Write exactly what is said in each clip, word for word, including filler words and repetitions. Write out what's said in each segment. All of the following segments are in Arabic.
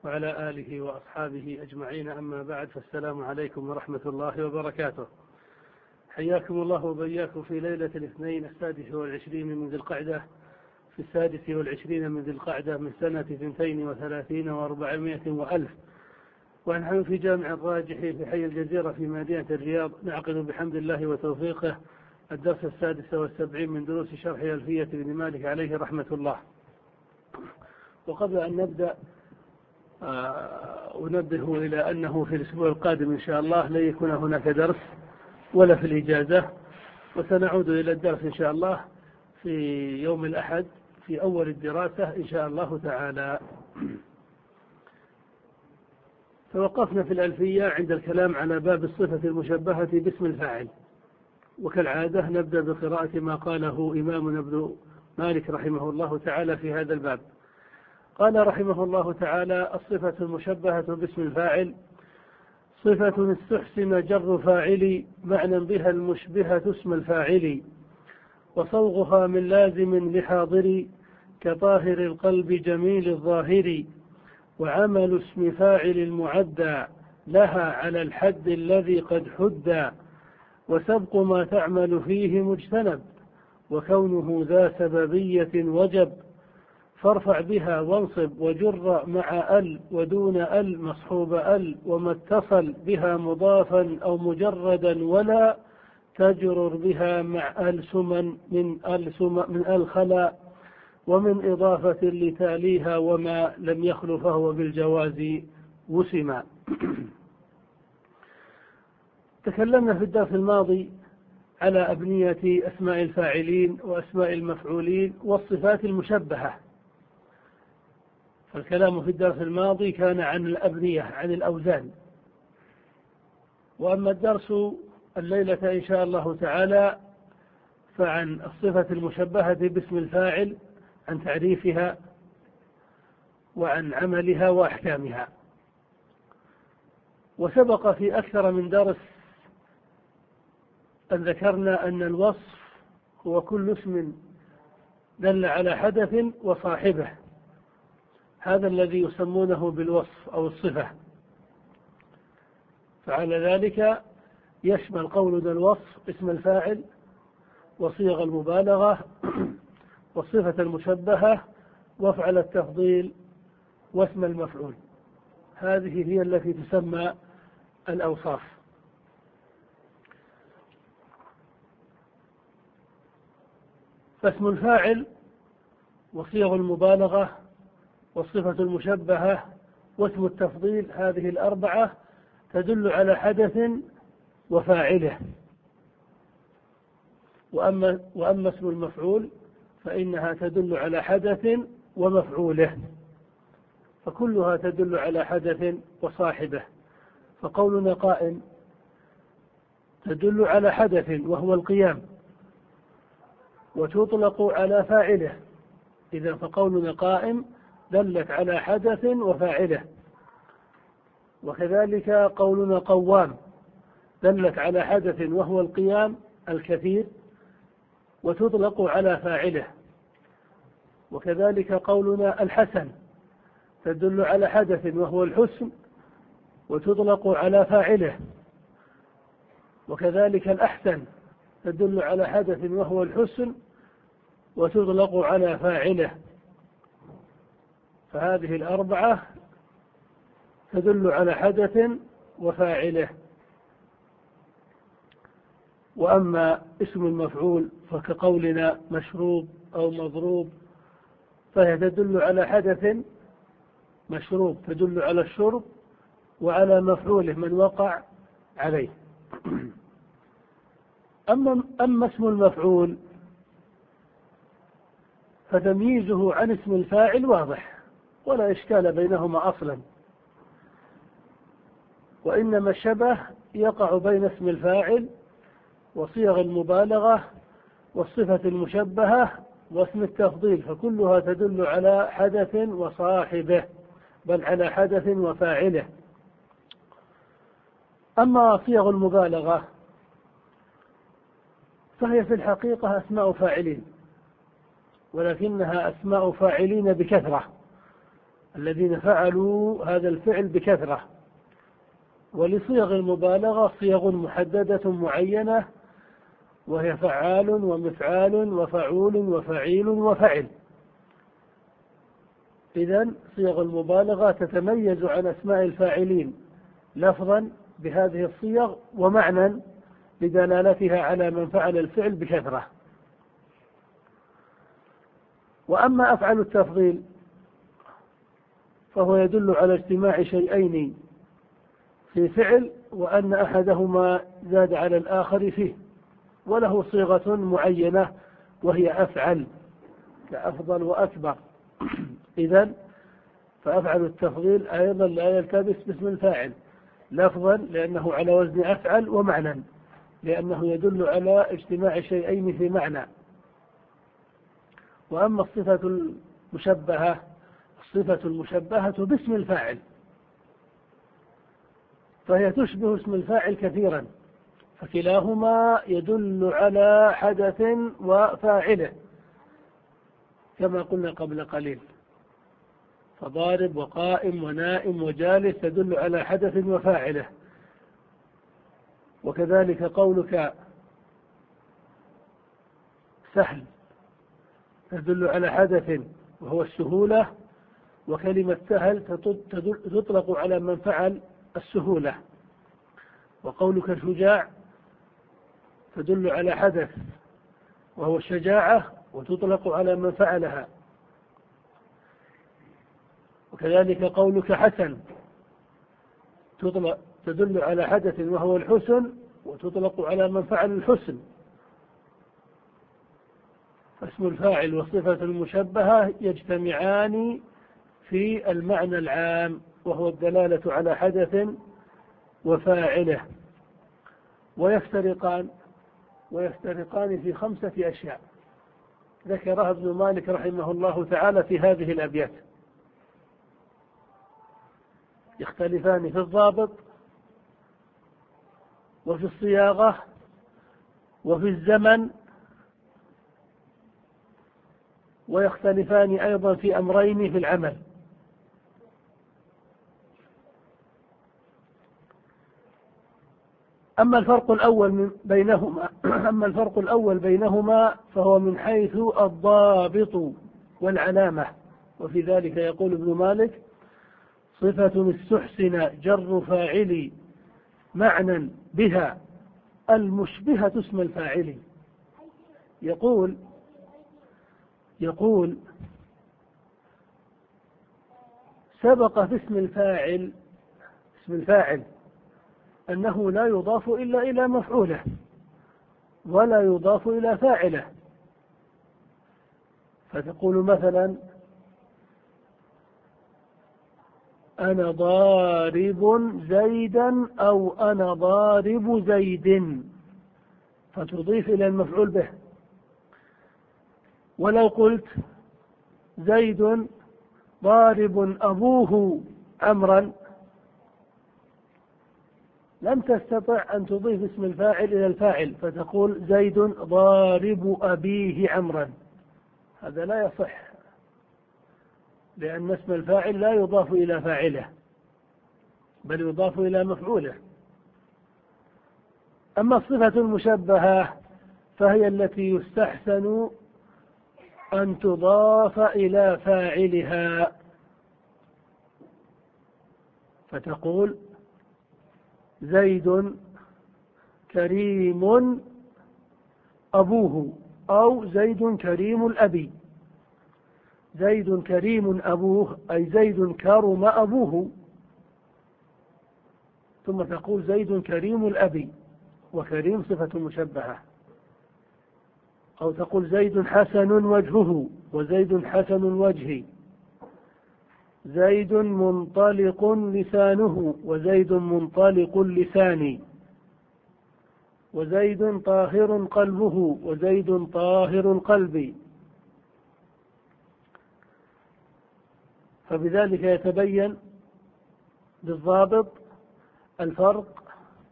وعلى آله وأصحابه أجمعين، أما بعد، فالسلام عليكم ورحمة الله وبركاته. حياكم الله وبياكم في ليلة الاثنين السادس والعشرين من ذي القعدة في السادس والعشرين من ذي القعدة من سنة اثنتين وثلاثين وأربعمائة وألف، ونحن في جامع الراجح في حي الجزيرة في مدينة الرياض، نعقد بحمد الله وتوفيقه الدرس السادس والسبعين من دروس شرح ألفية بن مالك عليه رحمة الله. وقبل أن نبدأ أنبه إلى أنه في الأسبوع القادم إن شاء الله لن يكون هناك درس ولا في الإجازة، وسنعود إلى الدرس إن شاء الله في يوم الأحد في أول الدراسة إن شاء الله تعالى. توقفنا في الألفية عند الكلام على باب الصفة المشبهة باسم الفاعل، وكالعادة نبدأ بقراءة ما قاله إمامنا ابن مالك رحمه الله تعالى في هذا الباب. قال رحمه الله تعالى: الصفة المشبهة باسم الفاعل صفة استحسن جر فاعل معنى بها المشبهة اسم الفاعل، وصوغها من لازم لحاضر كطاهر القلب جميل الظاهر، وعمل اسم فاعل المعدى لها على الحد الذي قد حدى، وسبق ما تعمل فيه مجتنب وكونه ذا سببية وجب، فارفع بها وانصب وجر مع ال ودون ال مصحوب ال، وما اتصل بها مضافا أو مجردا ولا تجرر بها مع ال سمن من ال سمن من ال خلا، ومن إضافة لتاليها وما لم يخل فهو بالجواز وسما. تكلمنا في الدرس الماضي على أبنية أسماء الفاعلين وأسماء المفعولين والصفات المشبهة، فالكلام في الدرس الماضي كان عن الأبنية، عن الأوزان. وأما الدرس الليلة إن شاء الله تعالى فعن الصفة المشبهة باسم الفاعل، عن تعريفها وعن عملها وأحكامها. وسبق في أكثر من درس أن ذكرنا أن الوصف هو كل اسم دل على حدث وصاحبه، هذا الذي يسمونه بالوصف أو الصفة. فعلى ذلك يشمل قولنا الوصف اسم الفاعل وصيغ المبالغة والصفة المشبهة وافعل التفضيل واسم المفعول، هذه هي التي تسمى الأوصاف. فاسم الفاعل وصيغ المبالغة والصفة المشبهة واسم التفضيل، هذه الأربعة تدل على حدث وفاعله. وأما, وأما اسم المفعول فإنها تدل على حدث ومفعوله، فكلها تدل على حدث وصاحبه. فقولنا قائم تدل على حدث وهو القيام، وتطلق على فاعله، إذا فقولنا قائم دلت على حدث وفاعله. وكذلك قولنا قوام دلت على حدث وهو القيام الكثير وتطلق على فاعله. وكذلك قولنا الحسن تدل على حدث وهو الحسن وتطلق على فاعله. وكذلك الأحسن تدل على حدث وهو الحسن وتطلق على فاعله. فهذه الأربعة تدل على حدث وفاعله. وأما اسم المفعول فكقولنا مشروب أو مضروب، فهي تدل على حدث مشروب، تدل على الشرب وعلى مفعوله من وقع عليه. أما, أما اسم المفعول فتمييزه عن اسم الفاعل واضح ولا إشكال بينهما أصلا، وإنما الشبه يقع بين اسم الفاعل وصيغ المبالغة والصفة المشبهة واسم التفضيل، فكلها تدل على حدث وصاحبه، بل على حدث وفاعله. أما صيغ المبالغة فهي في الحقيقة أسماء فاعلين، ولكنها أسماء فاعلين بكثرة، الذين فعلوا هذا الفعل بكثرة. ولصيغ المبالغة صيغ محددة معينة، وهي فعال ومفعال وفعول وفعيل وفعل. إذن صيغ المبالغة تتميز عن أسماء الفاعلين لفظا بهذه الصيغ، ومعنى بدلالتها على من فعل الفعل بكثرة. وأما أفعل التفضيل فهو يدل على اجتماع شيئين في فعل، وأن أحدهما زاد على الآخر فيه، وله صيغة معينة وهي أفعل، كأفضل وأكبر. إذن فأفعل التفضيل أيضا لا يلتبس باسم الفاعل لفظا لأنه على وزن أفعل، ومعنى لأنه يدل على اجتماع شيئين في معنى. وأما الصفة المشبهة الصفة المشبهة باسم الفاعل فهي تشبه اسم الفاعل كثيرا، فكلاهما يدل على حدث وفاعله كما قلنا قبل قليل. فضارب وقائم ونائم وجالس تدل على حدث وفاعله. وكذلك قولك سهل تدل على حدث وهو السهولة، وكلمة سهل تطلق على من فعل السهولة. وقولك شجاع تدل على حدث وهو الشجاعة، وتطلق على من فعلها. وكذلك قولك حسن تدل على حدث وهو الحسن، وتطلق على من فعل الحسن. فاسم الفاعل والصفة المشبهة يجتمعان في المعنى العام، وهو الدلالة على حدث وفاعله، ويفترقان ويفترقان في خمسة أشياء ذكرها ابن مالك رحمه الله تعالى في هذه الأبيات. يختلفان في الضابط وفي الصياغة وفي الزمن، ويختلفان أيضا في أمرين في العمل. أما الفرق الأول بينهما أما الفرق الأول بينهما فهو من حيث الضابط والعلامة. وفي ذلك يقول ابن مالك: صفة استحسن جر فاعل معنى بها المشبهة اسم الفاعل. يقول يقول سبق في اسم الفاعل اسم الفاعل أنه لا يضاف إلا إلى مفعوله ولا يضاف إلى فاعله. فتقول مثلا: أنا ضارب زيدا، أو أنا ضارب زيد، فتضيف إلى المفعول به. ولو قلت زيد ضارب أبوه عمرا لم تستطع أن تضيف اسم الفاعل إلى الفاعل، فتقول زيد ضارب أبيه عمرا. هذا لا يصح، لأن اسم الفاعل لا يضاف إلى فاعله بل يضاف إلى مفعوله. أما الصفة المشبهة فهي التي يستحسن أن تضاف إلى فاعلها، فتقول زيد كريم أبوه، أو زيد كريم الأبي. زيد كريم أبوه أي زيد كرم أبوه، ثم تقول زيد كريم الأبي، وكريم صفة مشبهة. أو تقول زيد حسن وجهه، وزيد حسن الوجه. زيد منطلق لسانه، وزيد منطلق اللسان. وزيد طاهر قلبه، وزيد طاهر القلب. فبذلك يتبين بالضابط الفرق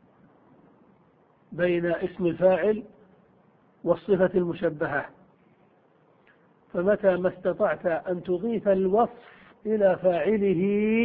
بين اسم الفاعل والصفة المشبهة. فمتى ما استطعت أن تضيف الوصف إلى فاعله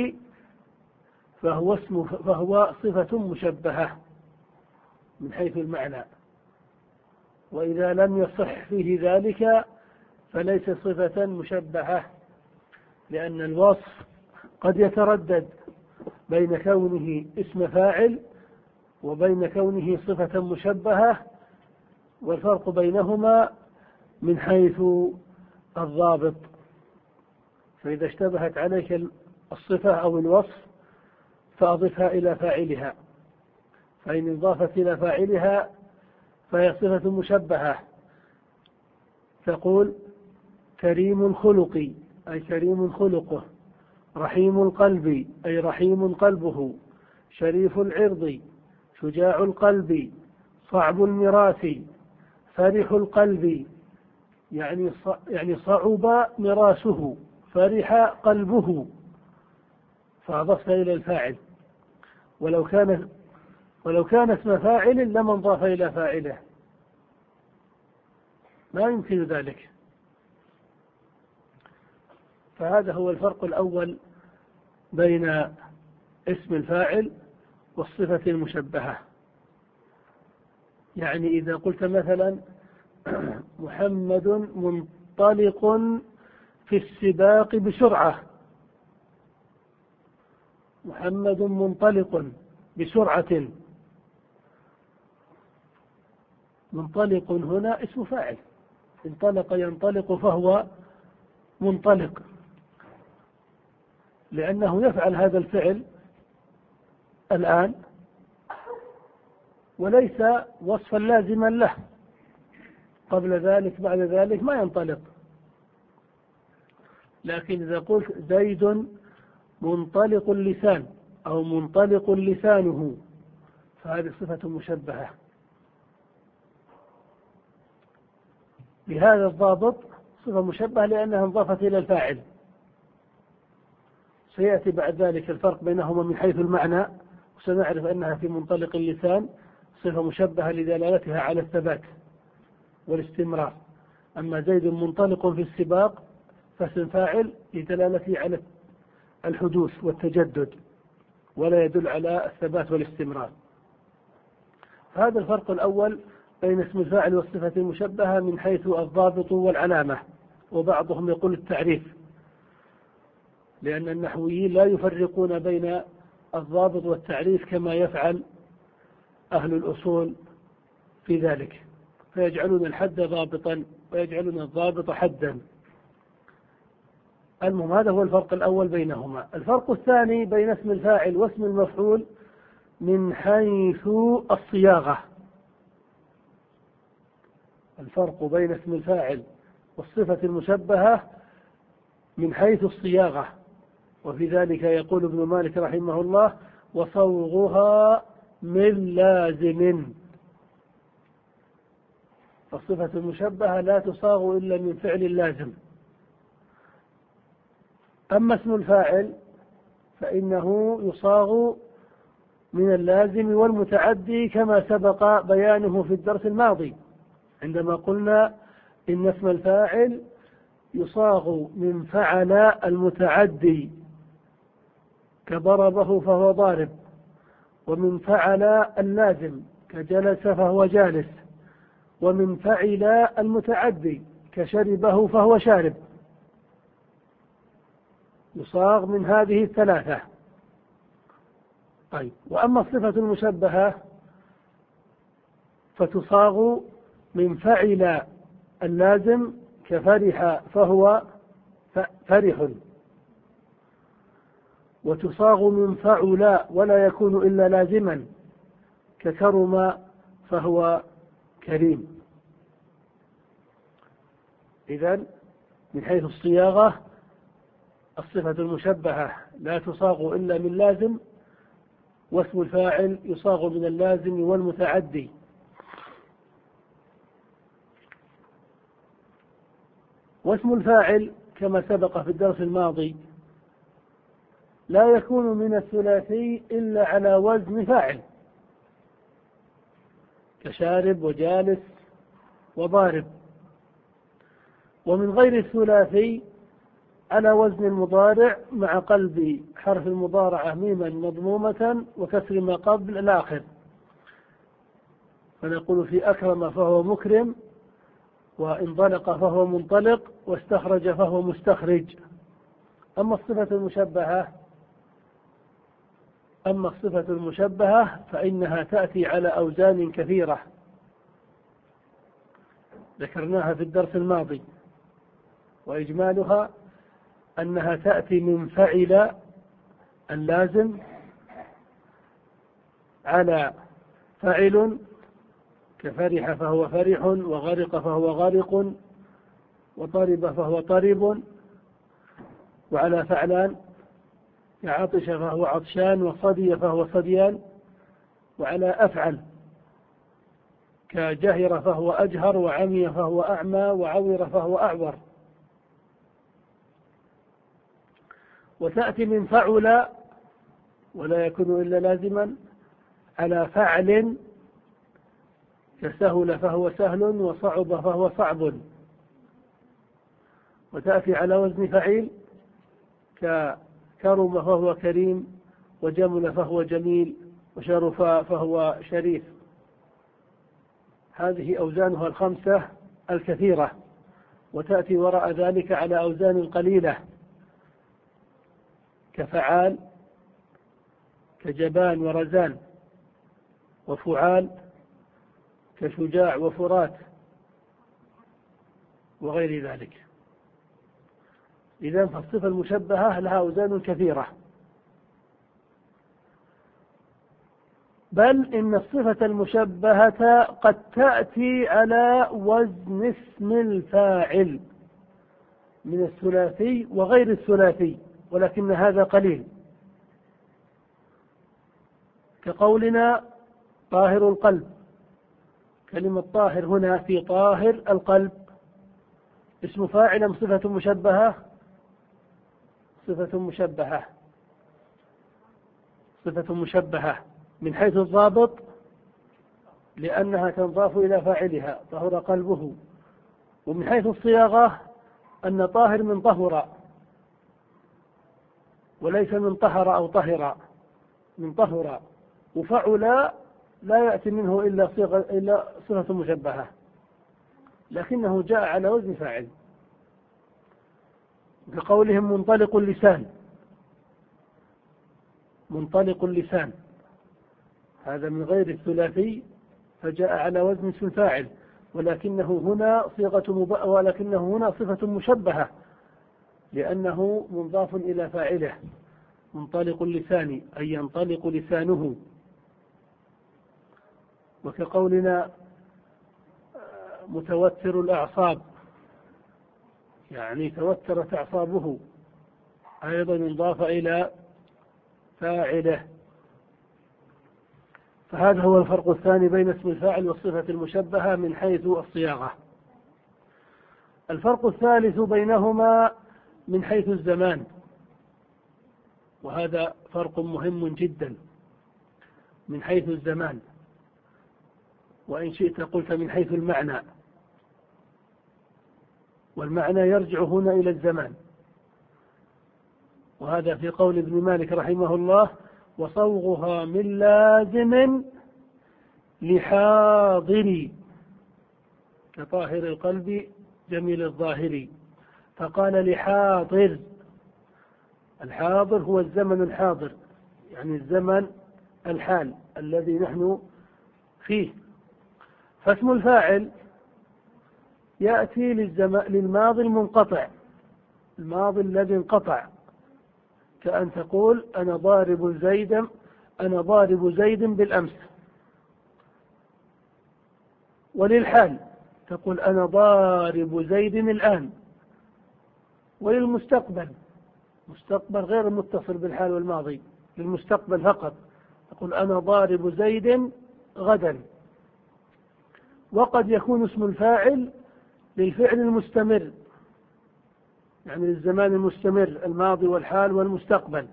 فهو اسم فهو صفة مشبهة من حيث المعنى، وإذا لم يصح فيه ذلك فليس صفة مشبهة، لأن الوصف قد يتردد بين كونه اسم فاعل وبين كونه صفة مشبهة، والفرق بينهما من حيث الضابط. فإذا اشتبهت عليك الصفة أو الوصف فأضفها إلى فاعلها، فإن انضافت إلى فاعلها فهي صفة مشبهة. تقول كريم الخلق أي كريم خلقه، رحيم القلب أي رحيم قلبه، شريف العرض شجاع القلب، صعب المراث فرح القلب، يعني يعني صعب مراسه فرح قلبه، فأضفت إلى الفاعل. ولو كان ولو كان اسم فاعل لما انضاف إلى فاعله، ما يمكن ذلك. فهذا هو الفرق الأول بين اسم الفاعل والصفة المشبهة. يعني إذا قلت مثلا محمد منطلق في السباق بسرعة، محمد منطلق بسرعة، منطلق هنا اسم فاعل، انطلق ينطلق فهو منطلق، لأنه يفعل هذا الفعل الآن وليس وصفا لازما له، قبل ذلك بعد ذلك ما ينطلق. لكن إذا قلت زيد منطلق اللسان أو منطلق لسانه فهذه صفة مشبهة. بهذا الضابط صفة مشبهة لأنها انضافت إلى الفاعل. سيأتي بعد ذلك الفرق بينهما من حيث المعنى، وسنعرف أنها في منطلق اللسان صفة مشبهة لدلالتها على الثبات والاستمرار، أما زيد منطلق في السباق فاسم فاعل لدلالته على الحدوث والتجدد ولا يدل على الثبات والاستمرار. فهذا الفرق الأول بين اسم الفاعل والصفة المشبهة من حيث الضابط والعلامة، وبعضهم يقول التعريف، لأن النحويين لا يفرقون بين الضابط والتعريف كما يفعل أهل الأصول في ذلك، فيجعلون الحد ضابطا ويجعلون الضابط حدا. المهم هذا هو الفرق الأول بينهما. الفرق الثاني بين اسم الفاعل واسم المفعول من حيث الصياغة. الفرق بين اسم الفاعل والصفة المشبهة من حيث الصياغة، وفي ذلك يقول ابن مالك رحمه الله وصوغها من لازم. فالصفة المشبهة لا تصاغ إلا من فعل لازم. أما اسم الفاعل فإنه يصاغ من اللازم والمتعدي كما سبق بيانه في الدرس الماضي عندما قلنا إن اسم الفاعل يصاغ من فعل المتعدي كضربه فهو ضارب، ومن فعل اللازم كجلس فهو جالس، ومن فعل المتعدي كشربه فهو شارب. يصاغ من هذه الثلاثة. طيب، وأما الصفة المشبهة فتصاغ من فعل اللازم كفرح فهو فرح، وتصاغ من فعل ولا يكون إلا لازما ككرم فهو كريم. إذن من حيث الصياغة الصفة المشبهة لا تصاغ إلا من لازم، واسم الفاعل يصاغ من اللازم والمتعدي. واسم الفاعل كما سبق في الدرس الماضي لا يكون من الثلاثي إلا على وزن فاعل كشارب وجالس وضارب، ومن غير الثلاثي على وزن المضارع مع قلب حرف المضارعة ميما مضمومة وكسر ما قبل الآخر، فنقول في أكرم فهو مكرم، وانطلق فهو منطلق، واستخرج فهو مستخرج. أما الصفة المشبهة أما الصفة المشبهة فإنها تأتي على أوزان كثيرة ذكرناها في الدرس الماضي، وإجمالها أنها تأتي من فعل اللازم على فعل كفرح فهو فرح، وغرق فهو غارق، وطرب فهو طرب، وعلى فعلان كعطش فهو عطشان، وصدي فهو صديان، وعلى أفعل كجهر فهو أجهر، وعمي فهو أعمى، وعور فهو أعور. وتأتي من فعل ولا يكون إلا لازما على فعل كسهل فهو سهل، وصعب فهو صعب. وتأتي على وزن فعيل ككرم فهو كريم، وجمل فهو جميل، وشرف فهو شريف. هذه أوزانها الخمسة الكثيرة. وتأتي وراء ذلك على أوزان قليلة كفعال كجبان ورزان، وفعال كشجاع وفرات، وغير ذلك. إذن فالصفة المشبهة لها أوزان كثيرة، بل إن الصفة المشبهة قد تأتي على وزن اسم الفاعل من الثلاثي وغير الثلاثي، ولكن هذا قليل، كقولنا طاهر القلب. كلمة طاهر هنا في طاهر القلب اسم فاعل أم صفة مشبهة؟ صفة مشبهة صفة مشبهة من حيث الضابط، لأنها تنضاف إلى فاعلها طهر قلبه. ومن حيث الصياغة أن طاهر من طهر وليس من طهر أو طهر، من طهر. وفعل لا يأتي منه إلا صيغة إلا صفة مشبهة، لكنه جاء على وزن فاعل، بقولهم منطلق اللسان. منطلق اللسان هذا من غير الثلاثي، فجاء على وزن اسم فاعل، ولكنه هنا صيغة مب... ولكنه هنا صفة مشبهة لأنه منضاف إلى فاعله. منطلق اللسان أي ينطلق لسانه. وكقولنا متوتر الأعصاب يعني توترت أعصابه، أيضا انضاف إلى فاعله. فهذا هو الفرق الثاني بين اسم الفاعل والصفة المشبهة من حيث الصياغة. الفرق الثالث بينهما من حيث الزمان، وهذا فرق مهم جدا من حيث الزمان، وإن شئت قلت من حيث المعنى، والمعنى يرجع هنا إلى الزمان. وهذا في قول ابن مالك رحمه الله: وصوغها من لازم لحاضر كطاهر القلب جميل الظاهر. فقال لحاضر. الحاضر هو الزمن الحاضر، يعني الزمن الحال الذي نحن فيه. فاسم الفاعل يأتي للماضي المنقطع، الماضي الذي انقطع، كأن تقول أنا ضارب زيدا أنا ضارب زيد بالأمس. وللحال تقول أنا ضارب زيد الآن. وللمستقبل، مستقبل غير متصل بالحال والماضي، للمستقبل فقط، تقول أنا ضارب زيد غدا. وقد يكون اسم الفاعل للفعل المستمر، يعني للزمان المستمر، الماضي والحال والمستقبل،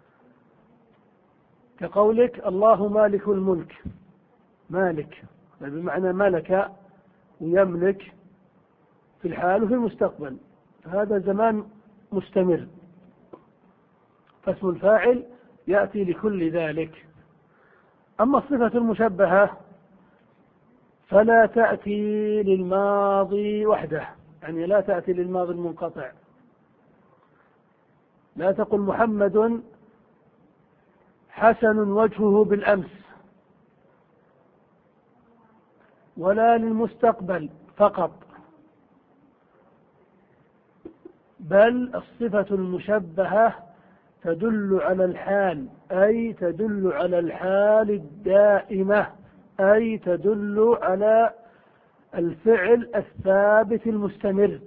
كقولك الله مالك الملك. مالك بمعنى ملك ويملك في الحال وفي المستقبل، هذا زمان مستمر، فاسم الفاعل يأتي لكل ذلك. أما الصفة المشبهة فلا تأتي للماضي وحده، يعني لا تأتي للماضي المنقطع. لا تقل محمد حسن وجهه بالأمس، ولا للمستقبل فقط، بل الصفة المشبهة تدل على الحال، أي تدل على الحال الدائمة، أي تدل على الفعل الثابت المستمر.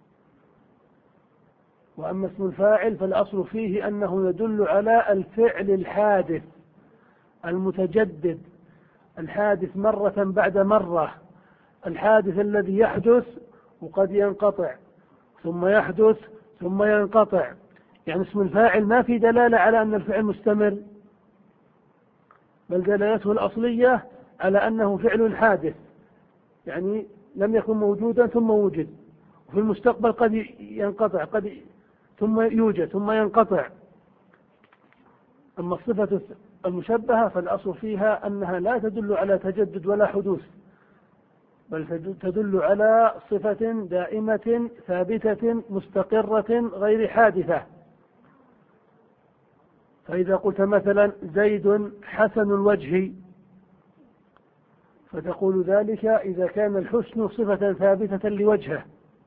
وأما اسم الفاعل فالأصل فيه أنه يدل على الفعل الحادث المتجدد، الحادث مرة بعد مرة، الحادث الذي يحدث وقد ينقطع ثم يحدث ثم ينقطع. يعني اسم الفاعل ما في دلالة على أن الفعل مستمر، بل دلالته الأصلية على أنه فعل حادث، يعني لم يكن موجودا ثم وجد، وفي المستقبل قد ينقطع قد ثم يوجد ثم ينقطع. أما الصفة المشبهة فالأصل فيها أنها لا تدل على تجدد ولا حدوث، بل تدل على صفة دائمة ثابتة مستقرة غير حادثة. فإذا قلت مثلا زيد حسن الوجه، فتقول ذلك إذا كان الحسن صفة ثابتة لوجهه،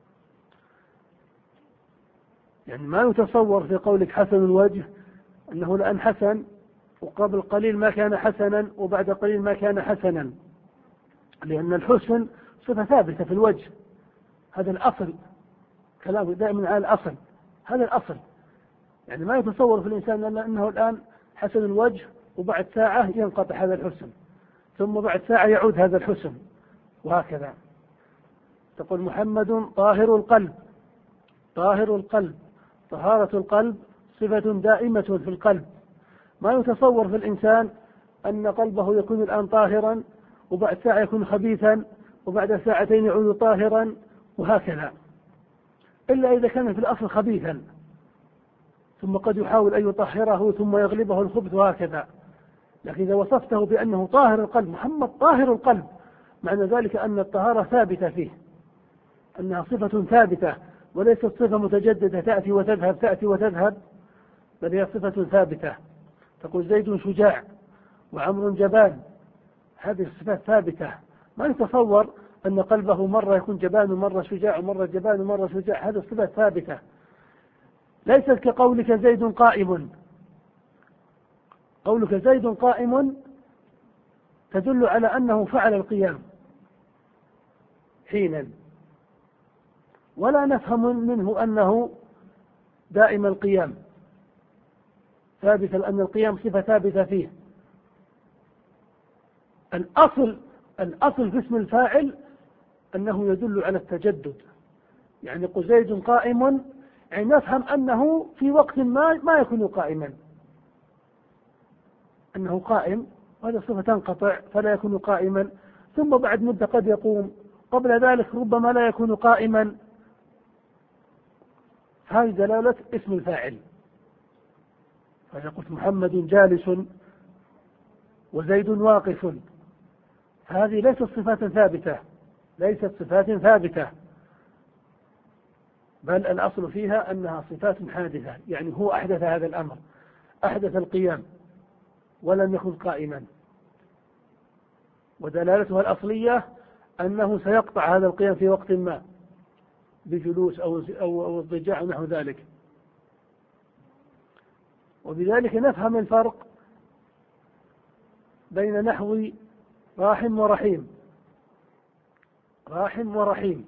يعني ما يتصور في قولك حسن الوجه أنه الآن حسن وقبل قليل ما كان حسنا وبعد قليل ما كان حسنا، لأن الحسن صفة ثابتة في الوجه، هذا الأصل، كلامه دائما على الأصل، هذا الأصل. يعني ما يتصور في الإنسان أنه الآن حسن الوجه وبعد ساعة ينقطع هذا الحسن، ثم بعد ساعة يعود هذا الحسن، وهكذا. تقول محمد طاهر القلب، طاهر القلب، طهارة القلب صفة دائمة في القلب، ما يتصور في الإنسان أن قلبه يكون الآن طاهرا وبعد ساعة يكون خبيثا وبعد ساعتين يعود طاهرا، وهكذا، إلا إذا كان في الأصل خبيثا ثم قد يحاول أن يطهره ثم يغلبه الخبث، وهكذا. لكن إذا وصفته بأنه طاهر القلب، محمد طاهر القلب، معنى ذلك أن الطهارة ثابتة فيه، أنها صفة ثابتة وليست صفة متجددة تأتي وتذهب تأتي وتذهب، بل هي صفة ثابتة. تقول زيد شجاع وعمر جبان، هذه الصفات ثابتة، ما يتصور أن قلبه مرة يكون جبان ومرة شجاع ومرة جبان ومرة شجاع، هذه الصفات ثابتة، ليست كقولك زيد قائم. قولك زيد قائم تدل على أنه فعل القيام حينا، ولا نفهم منه أنه دائم القيام ثابتا، لأن القيام صفة ثابتة فيه. الأصل الأصل في اسم الفاعل أنه يدل على التجدد، يعني قل زيد قائم، يعني نفهم أنه في وقت ما ما يكون قائما، أنه قائم، وهذا صفة تنقطع فلا يكون قائما، ثم بعد مدة قد يقوم، قبل ذلك ربما لا يكون قائما. هذه دلالة اسم الفاعل. فإذا قلت محمد جالس وزيد واقف، هذه ليست صفات ثابتة، ليست صفات ثابتة، بل الأصل فيها أنها صفات حادثة، يعني هو أحدث هذا الأمر، أحدث القيام ولم يكن قائما، ودلالتها الأصلية أنه سيقطع هذا القيام في وقت ما بجلوس أو أو اضطجاع ونحو ذلك. وبذلك نفهم الفرق بين نحو راحم ورحيم. راحم ورحيم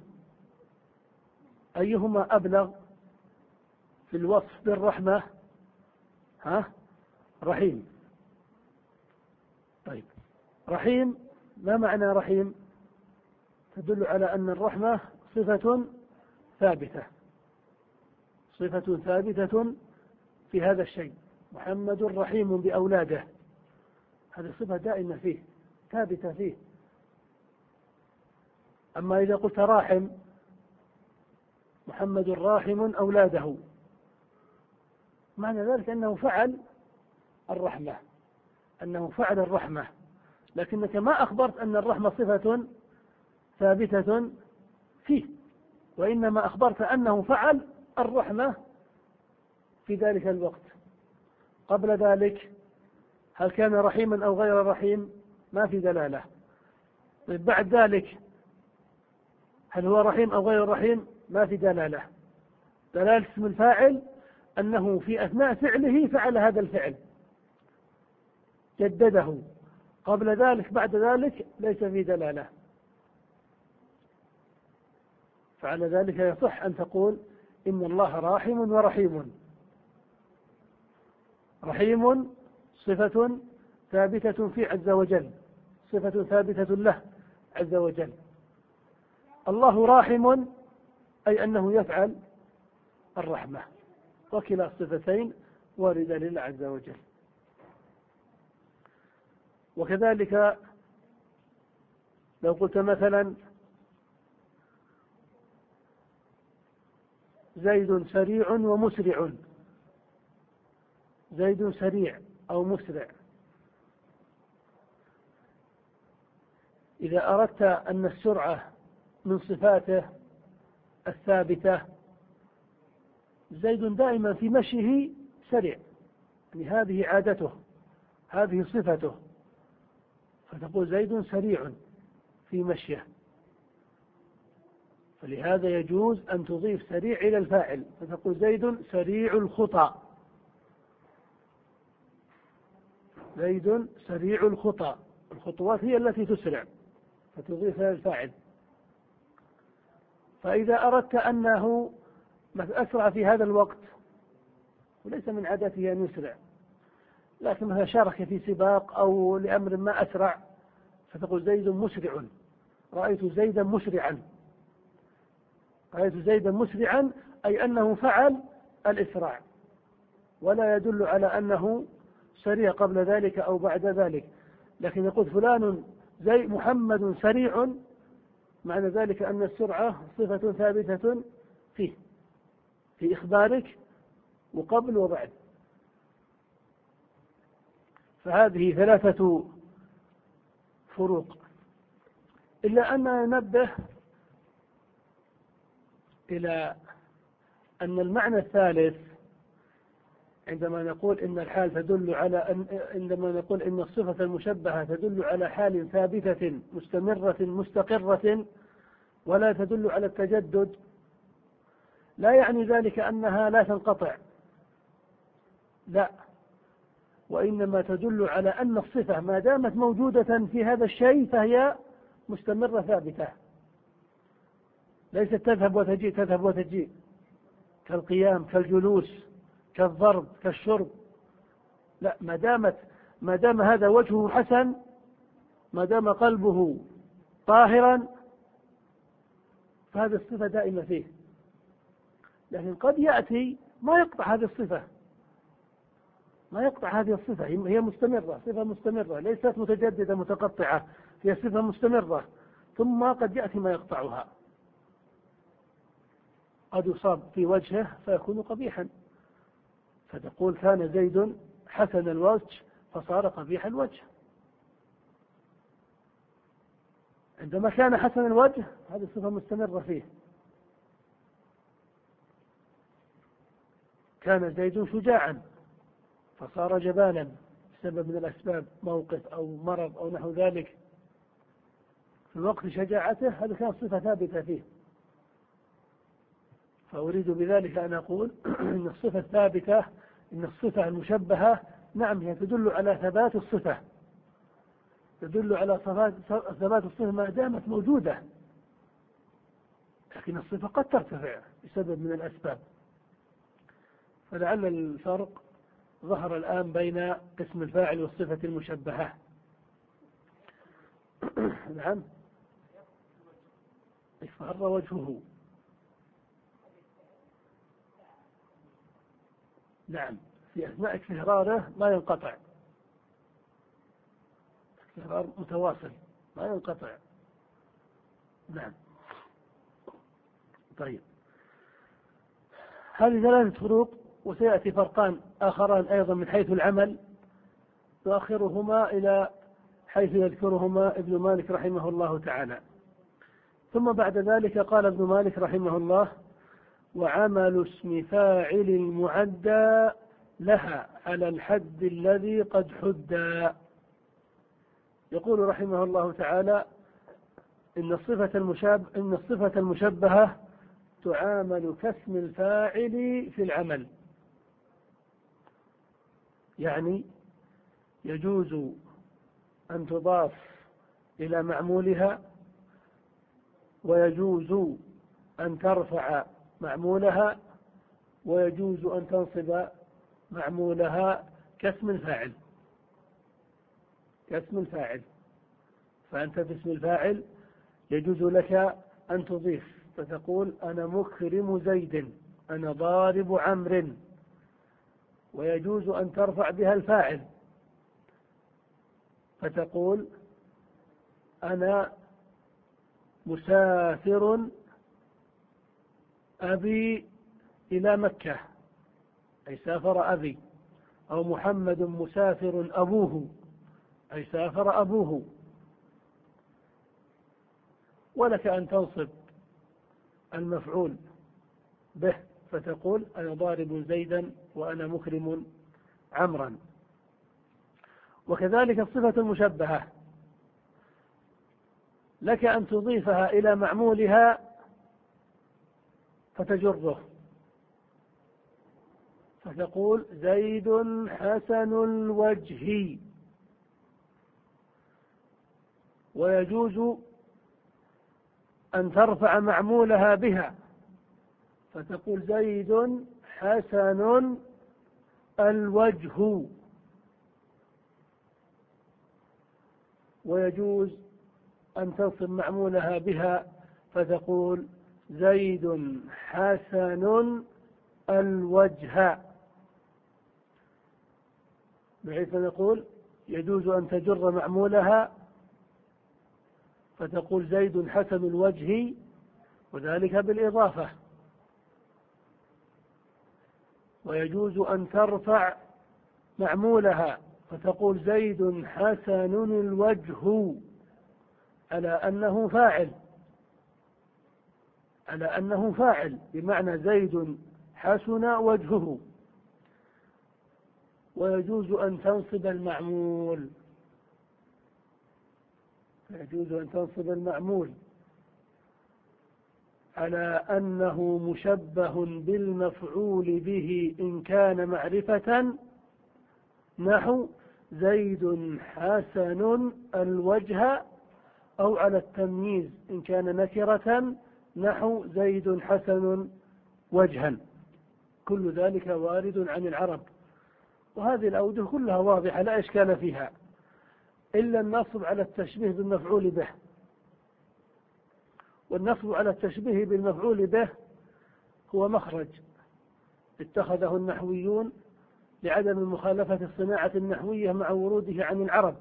أيهما أبلغ في الوصف بالرحمة؟ ها؟ رحيم. طيب، رحيم، ما معنى رحيم؟ تدل على أن الرحمة صفة ثابتة، صفة ثابتة في هذا الشيء، محمد رحيم بأولاده، هذه صفة دائمة فيه ثابتة فيه. أما إذا قلت راحم، محمد راحم أولاده، معنى ذلك أنه فعل الرحمة، أنه فعل الرحمة، لكنك ما أخبرت أن الرحمة صفة ثابتة فيه، وإنما أخبرت أنه فعل الرحمة في ذلك الوقت. قبل ذلك هل كان رحيما أو غير رحيم؟ ما في دلالة. بعد ذلك هل هو رحيم أو غير رحيم؟ ما في دلالة. دلالة اسم الفاعل أنه في أثناء فعله فعل هذا الفعل، جدده. قبل ذلك بعد ذلك ليس في دلالة. فعلى ذلك يصح أن تقول إن الله راحم ورحيم. رحيم صفة ثابتة في عز وجل، صفة ثابتة له عز وجل. الله راحم أي أنه يفعل الرحمة، وكلا الصفتين واردة لله عز وجل. وكذلك لو قلت مثلا زيد سريع ومسرع، زيد سريع أو مسرع، إذا أردت أن السرعة من صفاته الثابتة، زيد دائما في مشيه سريع، يعني هذه عادته، هذه صفته، فتقول زيد سريع في مشيه. فلهذا يجوز أن تضيف سريع إلى الفاعل، فتقول زيد سريع الخطى، زيد سريع الخطى، الخطوات هي التي تسرع، فتضيف إلى الفاعل. فإذا أردت أنه أسرع في هذا الوقت، وليس من عادته أن يسرع، لكن مثلا شارك في سباق أو لأمر ما أسرع، فتقول زيد مسرع، رأيت زيدا مسرعا، رأيت زيدا مسرعا أي أنه فعل الإسراع، ولا يدل على أنه سريع قبل ذلك أو بعد ذلك. لكن يقول فلان زي محمد سريع، معنى ذلك أن السرعة صفة ثابتة فيه، في إخبارك وقبل وبعد. فهذه ثلاثة فروق. إلا أن ننبه إلى أن المعنى الثالث عندما نقول إن الحال تدل على أن عندما نقول إن الصفة المشبهة تدل على حال ثابتة مستمرة مستقرة ولا تدل على التجدد، لا يعني ذلك أنها لا تنقطع، لا، وإنما تدل على أن الصفة ما دامت موجودة في هذا الشيء فهي مستمرة ثابتة، ليست تذهب وتجيء تذهب وتجيء، كالقيام كالجلوس كالضرب كالشرب، لا، ما دامت ما دام هذا وجهه حسن، ما دام قلبه طاهرا، فهذه الصفة دائمة فيه. لكن قد يأتي ما يقطع هذه الصفة، ما يقطع هذه الصفة، هي مستمرة، صفة مستمرة ليست متجددة متقطعة، هي صفة مستمرة، ثم قد يأتي ما يقطعها، قد يصاب في وجهه فيكون قبيحا، فتقول كان زيد حسن الوجه فصار قبيح الوجه. عندما كان حسن الوجه هذه صفة مستمرة فيه. كان زيد شجاعا فصار جبانا بسبب من الأسباب، موقف أو مرض أو نحو ذلك، في وقت شجاعته هذا كان صفة ثابتة فيه. فأريد بذلك أن أقول إن الصفة الثابتة، إن الصفة المشبهة نعم هي تدل على ثبات الصفة، تدل على ثبات الصفة ما دامت موجودة، لكن الصفة قد ترتفع بسبب من الأسباب. فلعل الفرق ظهر الآن بين اسم الفاعل والصفة المشبهة. نعم، اصفر وجهه، نعم، في أثناء اكفراره ما ينقطع، اكفرار متواصل ما ينقطع. نعم. طيب، هذه ثلاثة فروق وسيأتي فرقان آخران أيضا من حيث العمل يؤخرهما إلى حيث يذكرهما ابن مالك رحمه الله تعالى. ثم بعد ذلك قال ابن مالك رحمه الله: وعمل اسم فاعل المعدى لها على الحد الذي قد حدى. يقول رحمه الله تعالى: إن الصفة المشابه إن الصفة المشبهة تعامل كاسم الفاعل في العمل، يعني يجوز أن تضاف إلى معمولها، ويجوز أن ترفع معمولها، ويجوز أن تنصب معمولها كاسم الفاعل كاسم الفاعل فأنت باسم الفاعل يجوز لك أن تضيف فتقول: أنا مكرم زيد، أنا ضارب عمرو. ويجوز أن ترفع بها الفاعل فتقول: أنا مسافر أبي إلى مكة، أي سافر أبي. أو محمد مسافر أبوه، أي سافر أبوه. ولك أن تنصب المفعول به فتقول: أنا ضارب زيدا وأنا مكرم عمرا. وكذلك الصفة المشبهة لك أن تضيفها إلى معمولها فتجره فتقول: زيد حسن الوجه. ويجوز أن ترفع معمولها بها فتقول: زيد حسن الوجه. ويجوز أن تنصب معمولها بها فتقول: زيد حسن الوجه، بحيث نقول يجوز أن تجر معمولها فتقول: زيد حسن الوجه، وذلك بالإضافة. ويجوز أن ترفع معمولها فتقول: زيد حسن الوجه، على أنه فاعل على أنه فاعل بمعنى زيد حسن وجهه. ويجوز أن تنصب المعمول يجوز أن تنصب المعمول على أنه مشبه بالمفعول به إن كان معرفة، نحو زيد حسن الوجه، أو على التمييز إن كان نكرة، نحو زيد حسن وجها. كل ذلك وارد عن العرب، وهذه الأوجه كلها واضحة لا إشكال فيها، إلا النصب على التشبيه بالمفعول به. والنصب على التشبيه بالمفعول به هو مخرج اتخذه النحويون لعدم مخالفة الصناعة النحوية مع وروده عن العرب،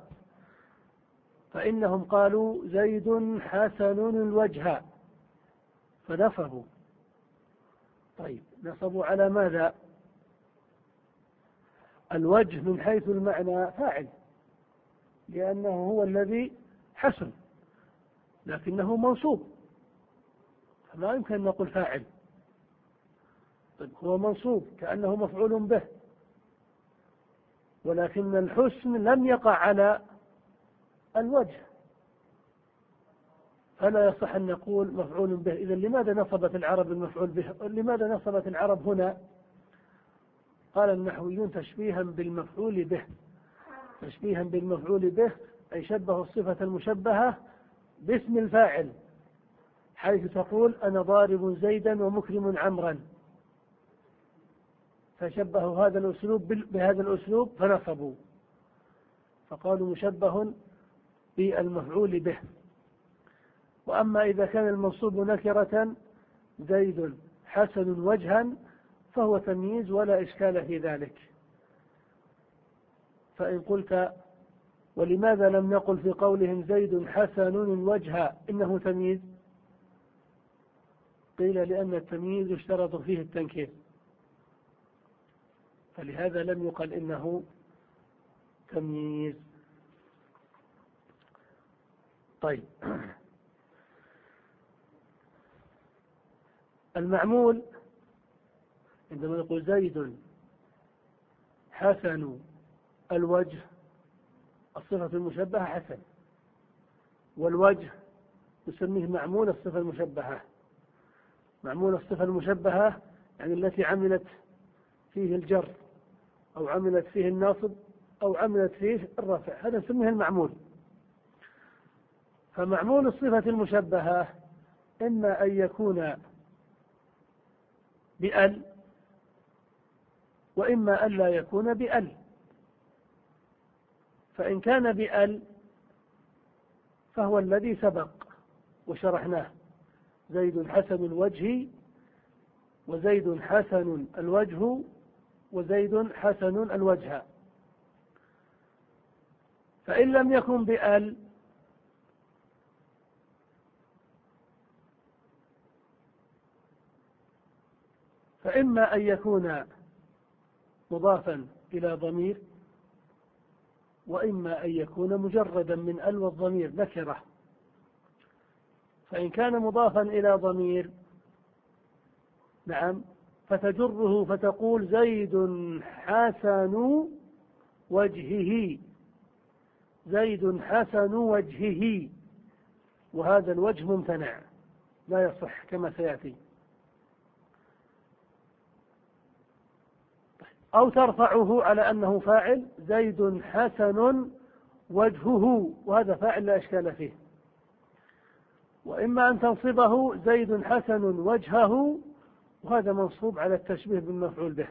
فإنهم قالوا: زيد حسن الوجه، فنصبوا. طيب، نصبوا على ماذا؟ الوجه من حيث المعنى فاعل، لأنه هو الذي حسن، لكنه منصوب، فما يمكن أن نقول فاعل. طيب، هو منصوب كأنه مفعول به، ولكن الحسن لم يقع على الوجه، فلا يصح أن نقول مفعول به. إذن لماذا نصبت العرب المفعول به؟ لماذا نصبت العرب هنا؟ قال النحويون: تشبيها بالمفعول به. تشبيها بالمفعول به أي شبه الصفة المشبهة باسم الفاعل، حيث تقول: أنا ضارب زيدا ومكرم عمرا، فشبهوا هذا الأسلوب بهذا الأسلوب فنصبوا، فقالوا مشبه بالمفعول به. وأما إذا كان المنصوب نكرة: زيد حسن وجها، فهو تمييز ولا إشكال في ذلك. فإن قلت: ولماذا لم نقل في قولهم زيد حسن الوجه إنه تمييز؟ قيل: لأن التمييز يشترط فيه التنكير، فلهذا لم يقل إنه تمييز. طيب، المعمول عندما نقول زيد حسن الوجه، الصفة المشبهة حسن، والوجه نسميه معمول الصفة المشبهة. معمول الصفة المشبهة يعني التي عملت فيه الجر أو عملت فيه الناصب أو عملت فيه الرفع، هذا نسميه المعمول. فمعمول الصفة المشبهة إما أن يكون بأل وإما أن لا يكون بأل. فإن كان بأل فهو الذي سبق وشرحناه، زيد حسن الوجه، وزيد حسن الوجه، وزيد حسن الوجه. فإن لم يكن بأل فإما أن يكون مضافا إلى ضمير، وإما أن يكون مجردا من ال والضمير نكرة. فإن كان مضافا إلى ضمير نعم فتجره فتقول زيد حسن وجهه، زيد حسن وجهه، وهذا الوجه ممتنع لا يصح كما سيأتي. أو ترفعه على أنه فاعل، زيد حسن وجهه، وهذا فاعل لا إشكال فيه. وإما أن تنصبه زيد حسن وجهه، وهذا منصوب على التشبيه بالمفعول به.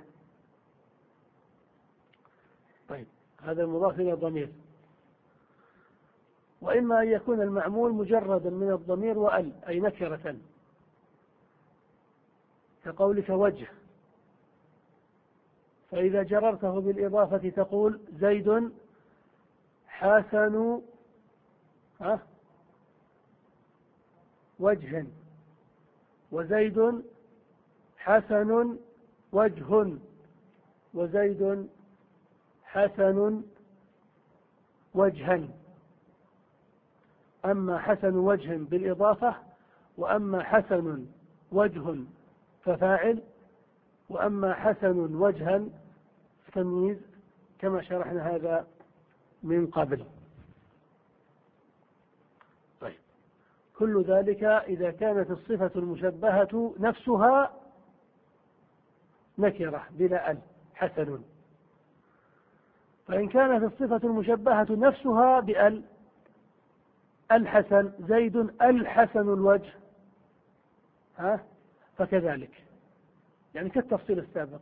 طيب، هذا المضاف إلى الضمير. وإما أن يكون المعمول مجردا من الضمير وأل، أي نكرة، كقولك وجه، فإذا جررته بالإضافة تقول زيد حسن وجه، وزيد حسن وجه، وزيد حسن وجها. أما حسن وجه بالإضافة، وأما حسن وجه ففاعل، وأما حسن وجها تمييز، كما شرحنا هذا من قبل. طيب، كل ذلك إذا كانت الصفة المشبهة نفسها نكرة بلا أل، حسن. فإن كانت الصفة المشبهة نفسها بأل، الحسن زيد الحسن الوجه، ها فكذلك، يعني كالتفصيل السابق.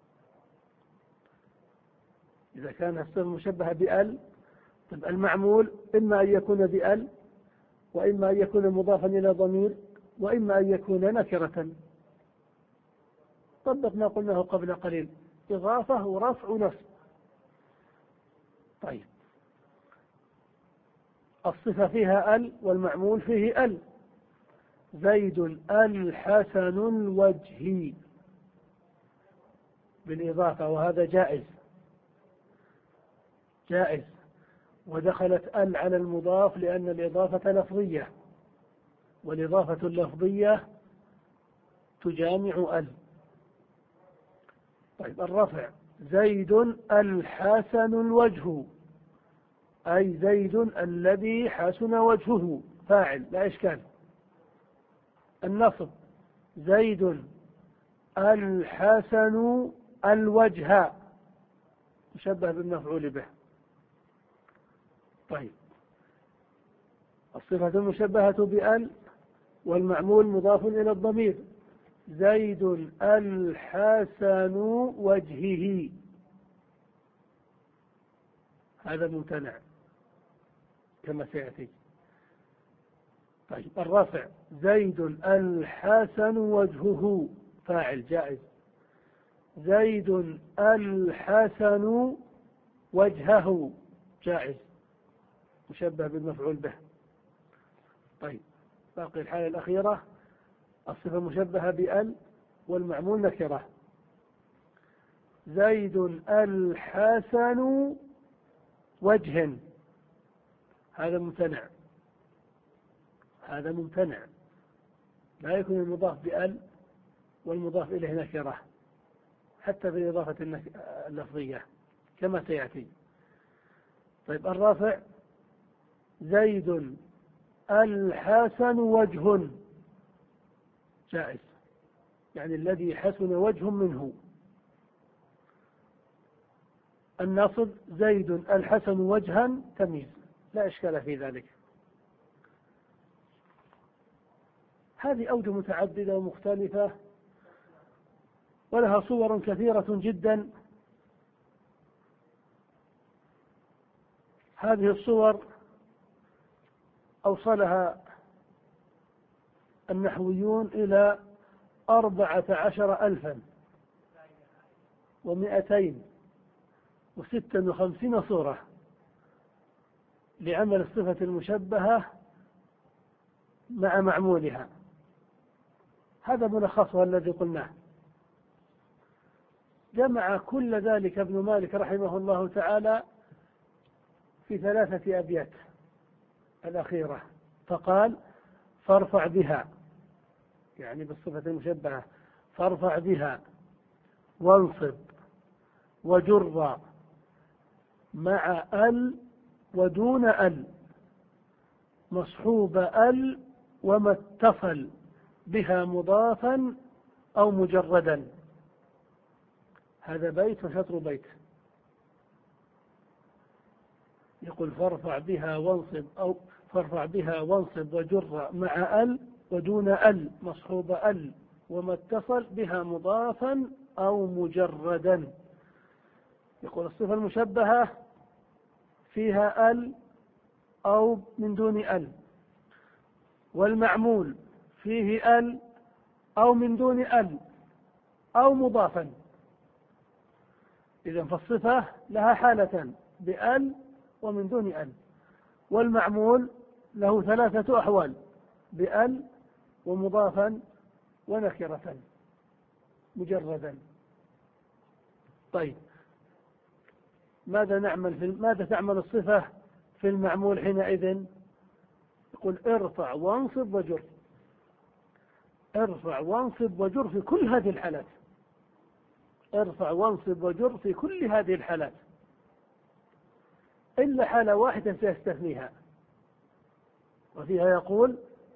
إذا كان الصفة المشبهة بأل، طب المعمول إما أن يكون بأل، وإما أن يكون مضافا إلى ضمير، وإما أن يكون نكرة. طبق ما قلناه قبل قليل، إضافة ورفع ونصب. طيب، الصفة فيها ال والمعمول فيه ال، زيد الحسن الوجه بالإضافة، وهذا جائز جائز ودخلت ال على المضاف لأن الإضافة لفظية، والإضافة اللفظية تجامع ال. طيب، الرفع زيد الحسن الوجه، أي زيد الذي حسن وجهه، فاعل لا إشكال. النصب زيد الحسن الوجه، مشبه بالمفعول به. طيب، الصفة المشبهة بأل والمعمول مضاف إلى الضمير، زيد الحسن وجهه، هذا ممتنع كما سيأتي. طيب، الرفع زيد الحسن وجهه، فاعل جائز، زيد الحسن وجهه جائز، مشبه بالمفعول به. طيب، باقي الحالة الأخيرة الصفة مشبهة بأل والمعمول نكرة. زيد الحسن وجه، هذا ممتنع، هذا ممتنع، لا يكون المضاف بأل والمضاف إليه نكرة حتى في إضافة اللفظية كما سيأتي. طيب الرافع زيد الحسن وجه، جائز، يعني الذي حسن وجه منه. الناصب زيد الحسن وجها تمييز، لا إشكال في ذلك. هذه أوجه متعددة ومختلفة ولها صور كثيرة جدا. هذه الصور أوصلها النحويون إلى أربعة عشر ألفا ومئتين وستا وخمسين صورة لعمل الصفة المشبهة مع معمولها. هذا ملخصها الذي قلناه. جمع كل ذلك ابن مالك رحمه الله تعالى في ثلاثة أبيات الأخيرة، فقال فارفع بها، يعني بالصفة المشبهة، فارفع بها وانصب وجر مع ال ودون ال مصحوب ال وما اتصل بها مضافا أو مجردا. هذا بيت وشطر بيت. يقول فارفع بها وانصب أو فارفع بها وانصب وجر مع ال ودون ال مصحوب ال وما اتصل بها مضافا أو مجردا. يقول الصفة المشبهة فيها ال أو من دون ال، والمعمول فيه ال أو من دون ال أو مضافا. إذن فالصفة لها حالتان، بأل ومن دون ال، والمعمول له ثلاثة أحوال، بأل ومضافا ونكرة مجردا. طيب ماذا نعمل في ماذا تعمل الصفة في المعمول حينئذ؟ يقول ارفع وانصب وجر، ارفع وانصب وجر في كل هذه الحالات، ارفع وانصب وجر في كل هذه الحالات إلا حالة واحدة سيستثنيها، وفيها يقول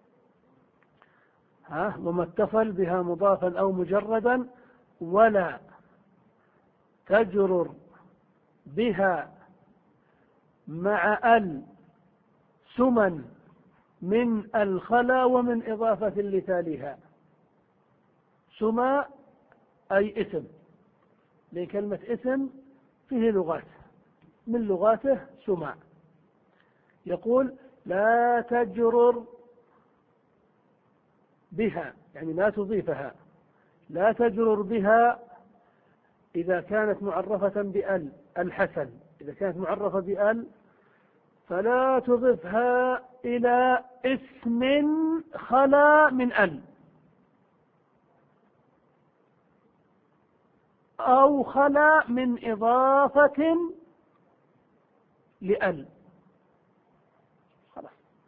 ها وما اتصل بها مضافا أو مجردا ولا تجرر بها مع ال سمن من الخلا ومن إضافة لتاليها. سما أي اسم، لأن كلمة اسم فيه لغات، من لغاته سما. يقول لا تجرر بها، يعني لا تضيفها، لا تجرر بها إذا كانت معرفة بأل الحسن، إذا كانت معرفة بأل فلا تضفها إلى اسم خلا من أل أو خلا من إضافة لأل. خلاص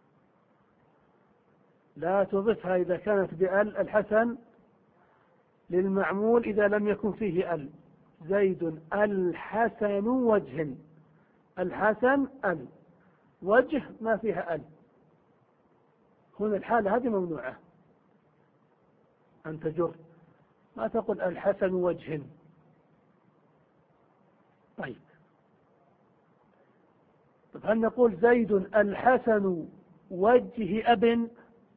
لا تضفها إذا كانت بأل الحسن للمعمول إذا لم يكن فيه أل. زيد الحسن وجه، الحسن أل، وجه ما فيها أل. هنا الحالة هذه ممنوعة أن تجر، ما تقول الحسن وجه. طيب طب هل نقول زيد الحسن وجه أب؟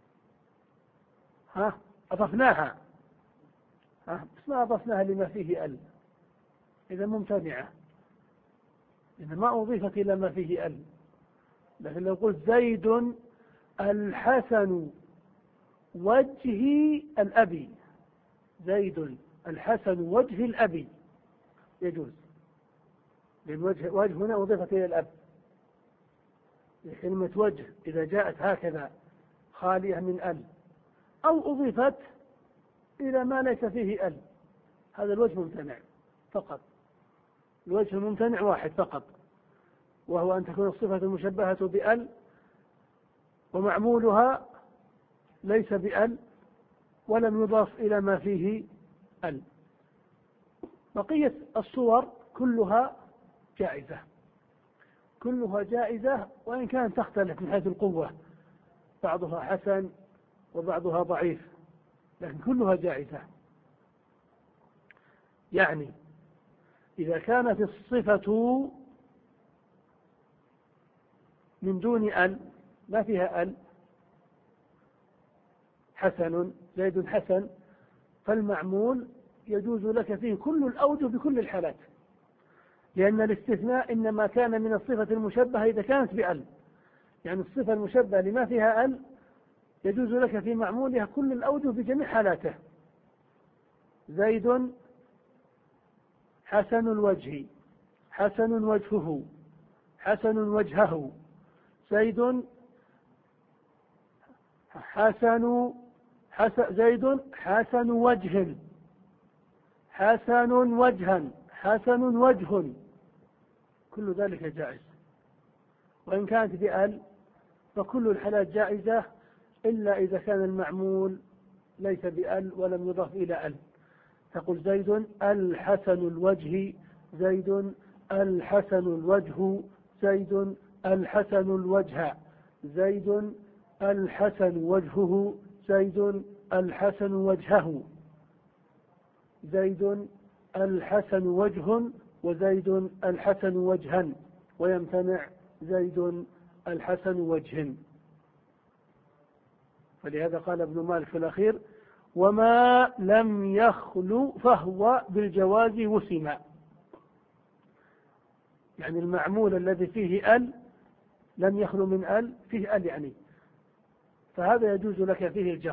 ها أضفناها، ها بس ما أضفناها لما فيه ال، إذا ممتنعة، إذا ما أضيفت إلى ما فيه ال. لكن لو قلت زيد الحسن وجه الأبي، زيد الحسن وجه الأبي يجوز، لأن وجه, وجه هنا أضيفت إلى الأب. كلمة وجه إذا جاءت هكذا خالية من ال أو أضيفت إلى ما ليس فيه ال، هذا الوجه ممتنع فقط. الوجه الممتنع واحد فقط، وهو أن تكون الصفة المشبهة بأل ومعمولها ليس بأل ولم يضاف إلى ما فيه أل. بقية الصور كلها جائزة، كلها جائزة وإن كانت تختلف من حيث القوة، بعضها حسن وبعضها ضعيف، لكن كلها جائزة. يعني إذا كانت الصفة من دون أل، ما فيها أل، حسن زيد حسن، فالمعمول يجوز لك فيه كل الأوجه بكل الحالات، لأن الاستثناء إنما كان من الصفة المشبهة إذا كانت بأل. يعني الصفة المشبهة لما فيها أل يجوز لك في معمولها كل الأوجه بجميع حالاته. زيد حسن الوجه، حسن وجهه، حسن وجهه. زيد حسن حسن زيد حسن وجه، حسن وجها، حسن وجه، كل ذلك جائز. وإن كانت بأل فكل الحالات جائزة إلا إذا كان المعمول ليس بأل ولم يضاف إلى أل. تقول زيد الحسن الوجه، زيد الحسن الوجه، زيد الحسن الوجه، زيد الحسن وجهه، زيد الحسن وجهه، زيد الحسن وجه، وزيد الحسن وجها، ويمتنع زيد الحسن وجه. فلهذا قال ابن مالك في الأخير: وما لم يخلو فهو بالجواز وسم. يعني المعمول الذي فيه أل لم يخلو من أل، فيه أل يعني، فهذا يجوز لك فيه الجر.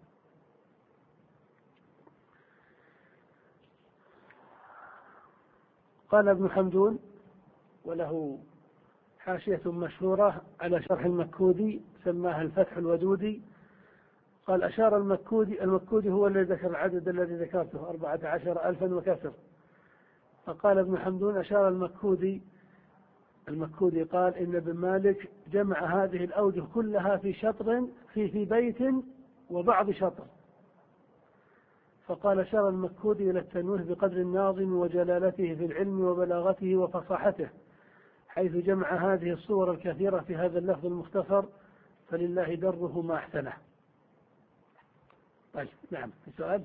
قال ابن حمدون، وله حاشية مشهورة على شرح المكودي سماها الفتح الودودي، قال: أشار المكودي، المكودي هو الذي ذكر العدد الذي ذكرته أربعة عشر ألفا وكسر، فقال ابن حمدون: أشار المكودي، المكودي قال إن ابن مالك جمع هذه الأوجه كلها في شطر في في بيت وبعض شطر، فقال: أشار المكودي إلى التنويه بقدر الناظم وجلالته في العلم وبلاغته وفصاحته، حيث جمع هذه الصور الكثيرة في هذا اللفظ المختصر، فلله دره ما أحسنه. طيب، نعم، في سؤال؟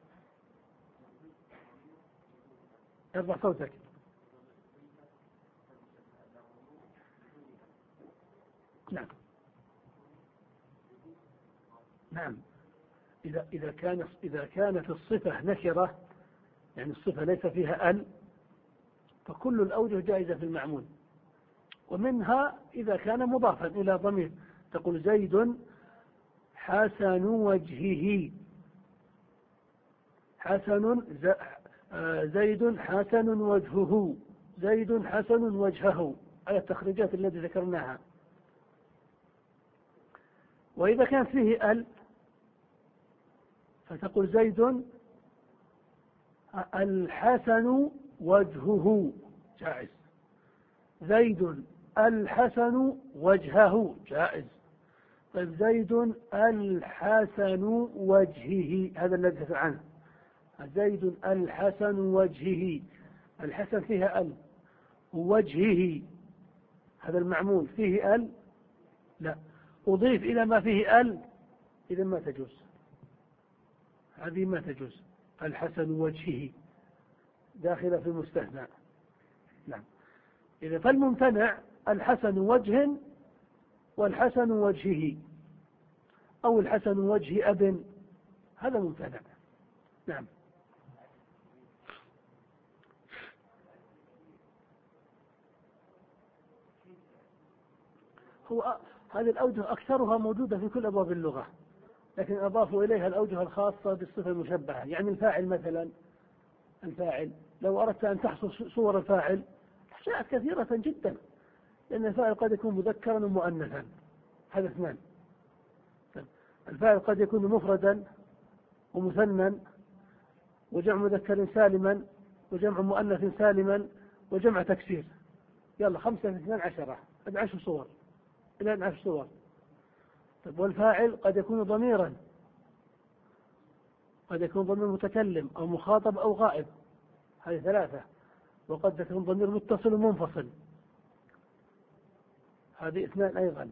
ارفع صوتك. نعم، نعم. إذا إذا كان إذا كانت الصفة نكرة، يعني الصفة ليس فيها أل، فكل الأوجه جائزة في المعمول، ومنها إذا كان مضافا إلى ضمير، تقول: زيد حسن وجهه، حسن زيد حسن وجهه، زيد حسن وجهه، على التخريجات التي ذكرناها. وإذا كان فيه ال فتقول: زيد الحسن وجهه، جائز. زيد الحسن وجهه، جائز. طيب، زيد الحسن وجهه، هذا الذي تسأل عنه، زيد الحسن وجهه، الحسن فيها ال، وجهه هذا المعمول فيه ال، لا، أضيف إلى ما فيه ال، إذا ما تجوز، هذه ما تجوز. الحسن وجهه داخل في المستثنى. نعم. إذا فالممتنع الحسن وجه والحسن وجهه، أو الحسن وجه أب، هذا ممتنع. نعم. هو هذه الأوجه أكثرها موجودة في كل أبواب اللغة، لكن أضافوا إليها الأوجه الخاصة بالصفة المشبهة. يعني الفاعل مثلا، الفاعل لو أردت أن تحصل صور الفاعل جاءت كثيرة جدا، لأن الفاعل قد يكون مذكرا ومؤنثا، هذا اثنان. الفاعل قد يكون مفردا ومثنى وجمع مذكر سالما وجمع مؤنث سالما وجمع تكسير، يلا خمسة في اثنان عشرة، هذه عشر صور إلى عشر صور. طيب والفاعل قد يكون ضميرا، قد يكون ضمير متكلم أو مخاطب أو غائب، هذه ثلاثة. وقد يكون ضمير متصل ومنفصل، هذه اثنان أيضا.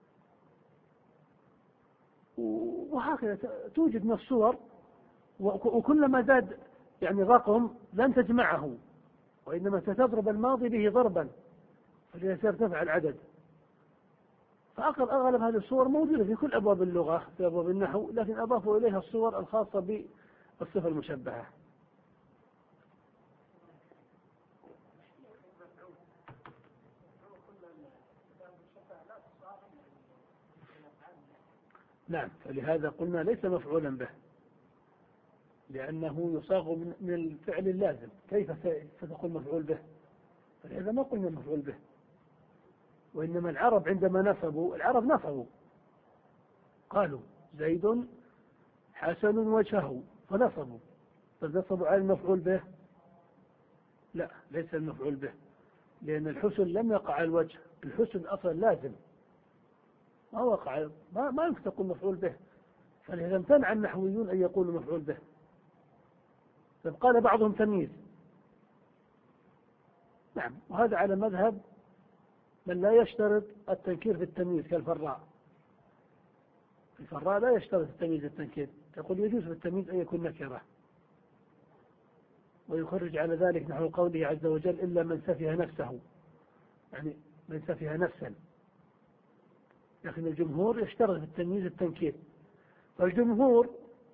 وهكذا توجد من الصور، وكلما زاد يعني رقم لن تجمعه، وإنما ستضرب الماضي به ضربا فليصير تفعل العدد. فأقل أغلب هذه الصور موجودة في كل أبواب اللغة، في أبواب النحو، لكن أضافوا إليها الصور الخاصة بالصفة المشبهة. نعم، فلهذا قلنا ليس مفعولا به، لأنه يصاغ من الفعل اللازم، كيف ستقول مفعول به؟ فلهذا ما قلنا مفعول به. وإنما العرب عندما نصبوا، العرب نصبوا قالوا زيد حسن وجهه فنصبوا، فنصبوا على المفعول به؟ لا، ليس المفعول به، لأن الحسن لم يقع على الوجه، الحسن أصلا لازم ما وقع، ما, ما يمكن تقول مفعول به، فلهذا امتنع النحويون أن يقولوا مفعول به. فقال بعضهم تمييز. نعم، وهذا على مذهب من لا يشترط التنكير في التمييز كالفراء. الفراء لا يشترط التمييز التنكير، يقول يجوز في التمييز أن يكون نكرة، ويخرج على ذلك نحو قوله عز وجل إلا من سفه نفسه، يعني من سفه نفسا. لكن الجمهور يشترط في التمييز التنكير، فالجمهور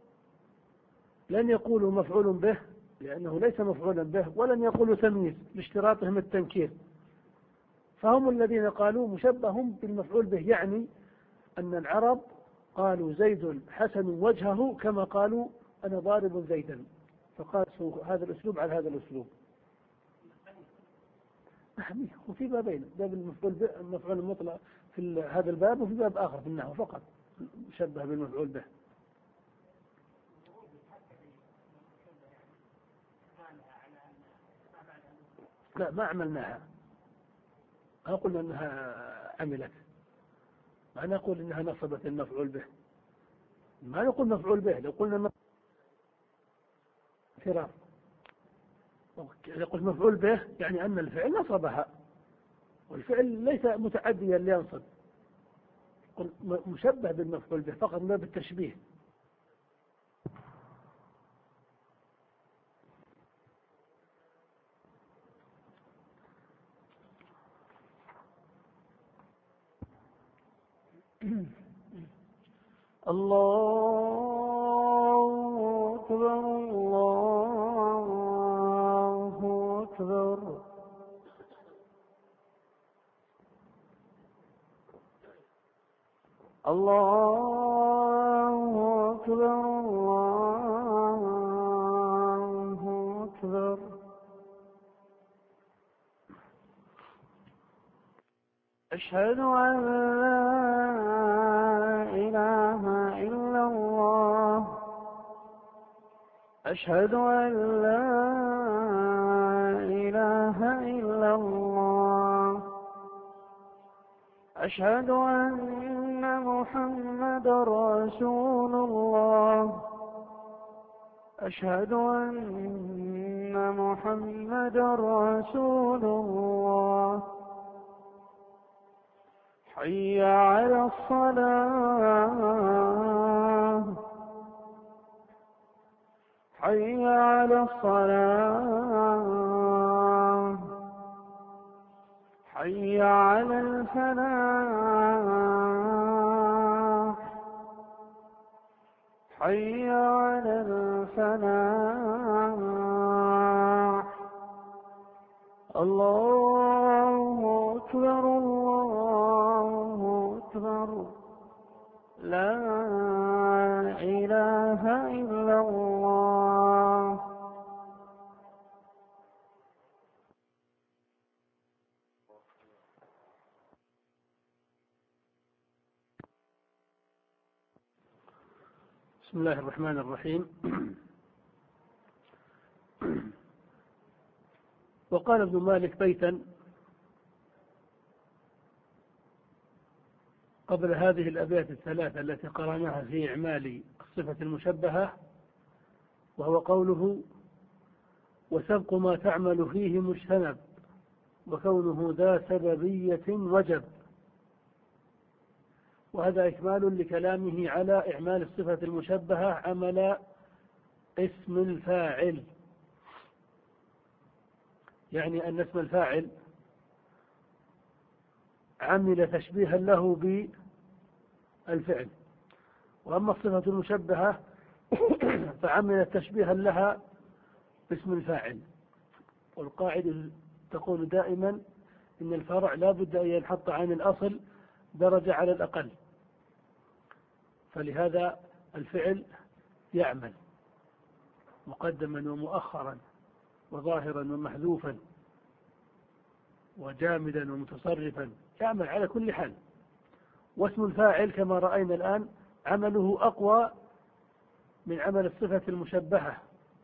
لن يقولوا مفعول به لأنه ليس مفعولا به، ولن يقولوا تمييز لاشتراطهم التنكير، فهم الذين قالوا مشبه بالمفعول به، يعني أن العرب قالوا زيد حسن وجهه كما قالوا أنا ضارب زيدا، فقاسوا هذا الأسلوب على هذا الأسلوب. وفي بابين، باب المفعول به المفعول المطلق في هذا الباب، وفي باب آخر في النحو فقط مشبه بالمفعول به. لا، ما عملناها، ما قلنا أنها عملت، ما نقول إنها نصبت المفعول به، ما نقول مفعول به. لو قلنا فرار يقول مفعول به يعني أن الفعل نصبها، والفعل ليس متعديا لينصب، مشبه بالمفعول به فقط ما بالتشبيه. الله أكبر الله أكبر. الله أكبر الله أكبر. أشهد أن لا إله إلا الله. أشهد أن لا إله إلا الله. أشهد أن محمدا رسول الله. أشهد أن محمدا رسول الله. حي على الصلاة. حي على الصلاة. حي على الفلاح. حي على الفلاح. الله أكبر الله أكبر. لا إله إلا الله. بسم الله الرحمن الرحيم. وقد وقال ابن مالك بيتا قبل هذه الأبيات الثلاثة التي قرأناها في إعمال الصفة المشبهة، وهو قوله: وسبق ما تعمل فيه مجتنب وكونه ذا سببية وجب. وهذا إكمال لكلامه على إعمال الصفة المشبهة عمل اسم الفاعل، يعني أن اسم الفاعل عمل تشبيها له بالفعل، وأما الصفة المشبهة فعمل تشبيها لها باسم الفاعل. والقاعدة تقول دائما إن الفرع لا بد أن ينحط عن الأصل درجة على الأقل، فلهذا الفعل يعمل مقدما ومؤخرا وظاهرا ومحذوفا وجامدا ومتصرفا، يعمل على كل حال. واسم الفاعل كما رأينا الآن عمله أقوى من عمل الصفة المشبهة.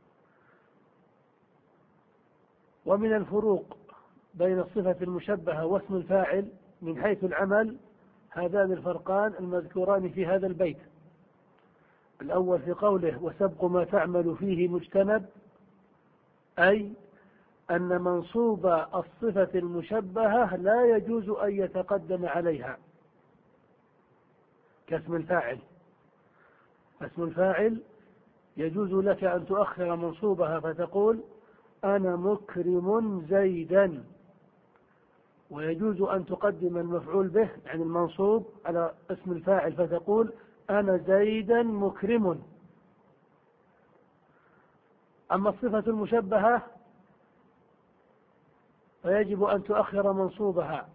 ومن الفروق بين الصفة المشبهة واسم الفاعل من حيث العمل هذان الفرقان المذكوران في هذا البيت. الأول في قوله: وسبق ما تعمل فيه مجتنب، أي أن منصوب الصفة المشبهة لا يجوز أن يتقدم عليها كاسم الفاعل. اسم الفاعل يجوز لك أن تؤخر منصوبها فتقول: أنا مكرم زيدا، ويجوز أن تقدم المفعول به يعني المنصوب على اسم الفاعل فتقول: أنا زيدا مكرم. أما الصفة المشبهة فيجب أن تؤخر منصوبها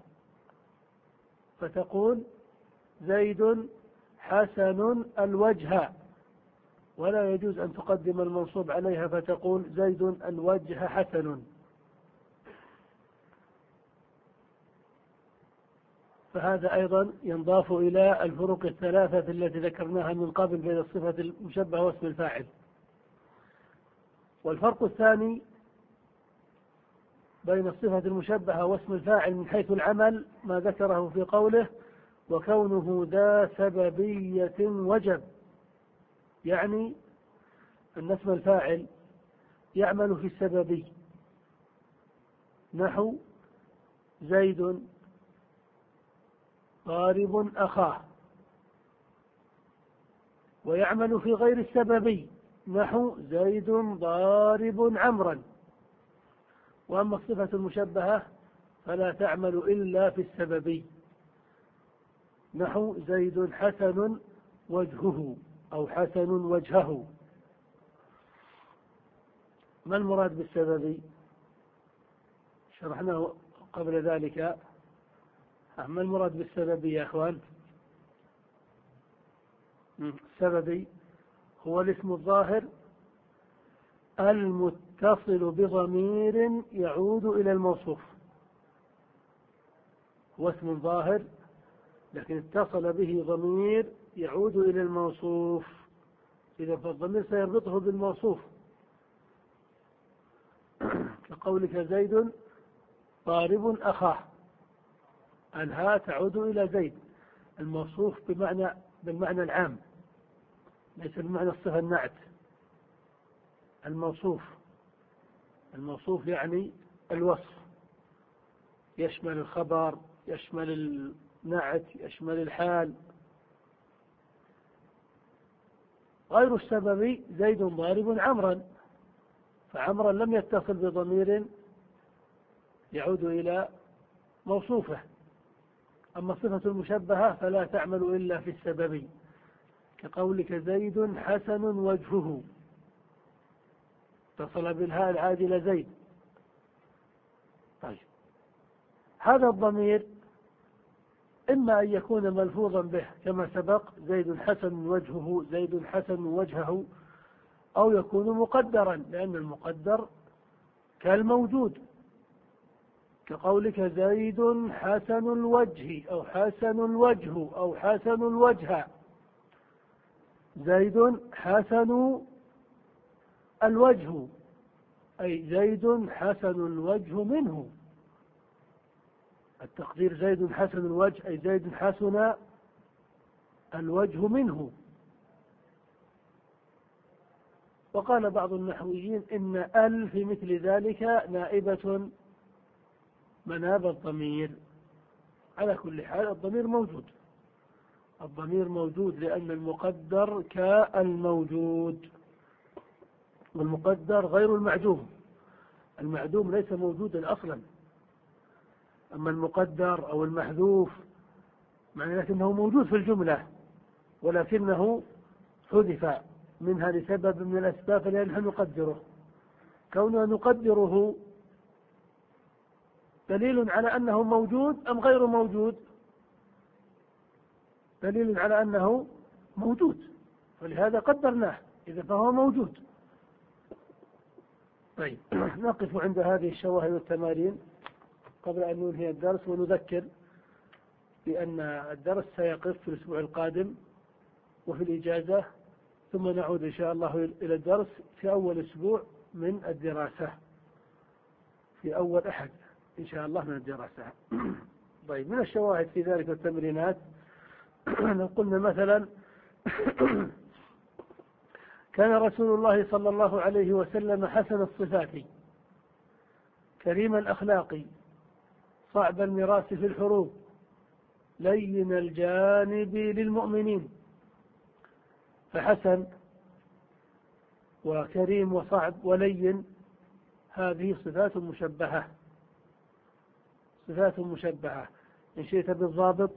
فتقول: زيد حسن الوجه، ولا يجوز أن تقدم المنصوب عليها فتقول: زيد الوجه حسن. فهذا أيضا ينضاف إلى الفروق الثلاثة التي ذكرناها من قبل بين الصفة المشبهة واسم الفاعل. والفرق الثاني بين الصفة المشبهة واسم الفاعل من حيث العمل ما ذكره في قوله: وكونه ذا سببية وجب، يعني أن اسم الفاعل يعمل في السببي، نحو زيد ضارب أخاه، ويعمل في غير السببي، نحو زيد ضارب عمرا. وأما الصفة المشبهة فلا تعمل إلا في السببي، نحو زيد حسن وجهه أو حسن وجهه. ما المراد بالسببي؟ شرحناه قبل ذلك. ما المراد بالسببي يا أخوان؟ السببي هو الاسم الظاهر المتصل بضمير يعود إلى الموصوف. هو اسم ظاهر لكن اتصل به ضمير يعود إلى الموصوف، إذا فالضمير سيربطه بالموصوف، كقولك زيد ضارب أخاه، الهاء تعود إلى زيد، الموصوف بمعنى بالمعنى العام ليس بمعنى الصفة النعت. الموصوف الموصوف يعني الوصف، يشمل الخبر، يشمل النعت، يشمل الحال. غير السببي زيد ضارب عمرا، فعمرا لم يتصل بضمير يعود إلى موصوفه. أما الصفة المشبهة فلا تعمل إلا في السببي، كقولك زيد حسن وجهه، اتصل بالهاء العادلة زيد. طيب، هذا الضمير إما أن يكون ملفوظا به كما سبق زيد حسن وجهه، زيد حسن وجهه، أو يكون مقدرا لأن المقدر كالموجود، كقولك زيد حسن الوجه أو حسن الوجه أو حسن الوجه. زيد حسن الوجه أي زيد حسن الوجه منه. التقدير زيد حسن الوجه أي زيد حسن الوجه منه. وقال بعض النحويين إن ال في مثل ذلك نائبة مناب الضمير. على كل حال الضمير موجود، الضمير موجود لأن المقدر كالموجود، والمقدر غير المعدوم. المعدوم ليس موجودا أصلا، أما المقدر أو المحذوف معنى لكنه موجود في الجملة ولكنه حذف منها لسبب من الأسباب التي نحن نقدره. كوننا نقدره دليل على أنه موجود أم غير موجود؟ دليل على أنه موجود، ولهذا قدرناه، إذا فهو موجود. طيب نقف عند هذه الشواهد والتمارين قبل أن ننهي الدرس، ونذكر بأن الدرس سيقف في الأسبوع القادم وفي الإجازة، ثم نعود إن شاء الله إلى الدرس في أول أسبوع من الدراسة، في أول أحد إن شاء الله من الدراسة. طيب من الشواهد في ذلك والتمرينات لو قلنا مثلا كان رسول الله صلى الله عليه وسلم حسن الصفات كريم الأخلاق صعب المراس في الحروب لين الجانب للمؤمنين. فحسن وكريم وصعب ولين هذه صفات مشبهة، صفات مشبهة. إن شئت بالضابط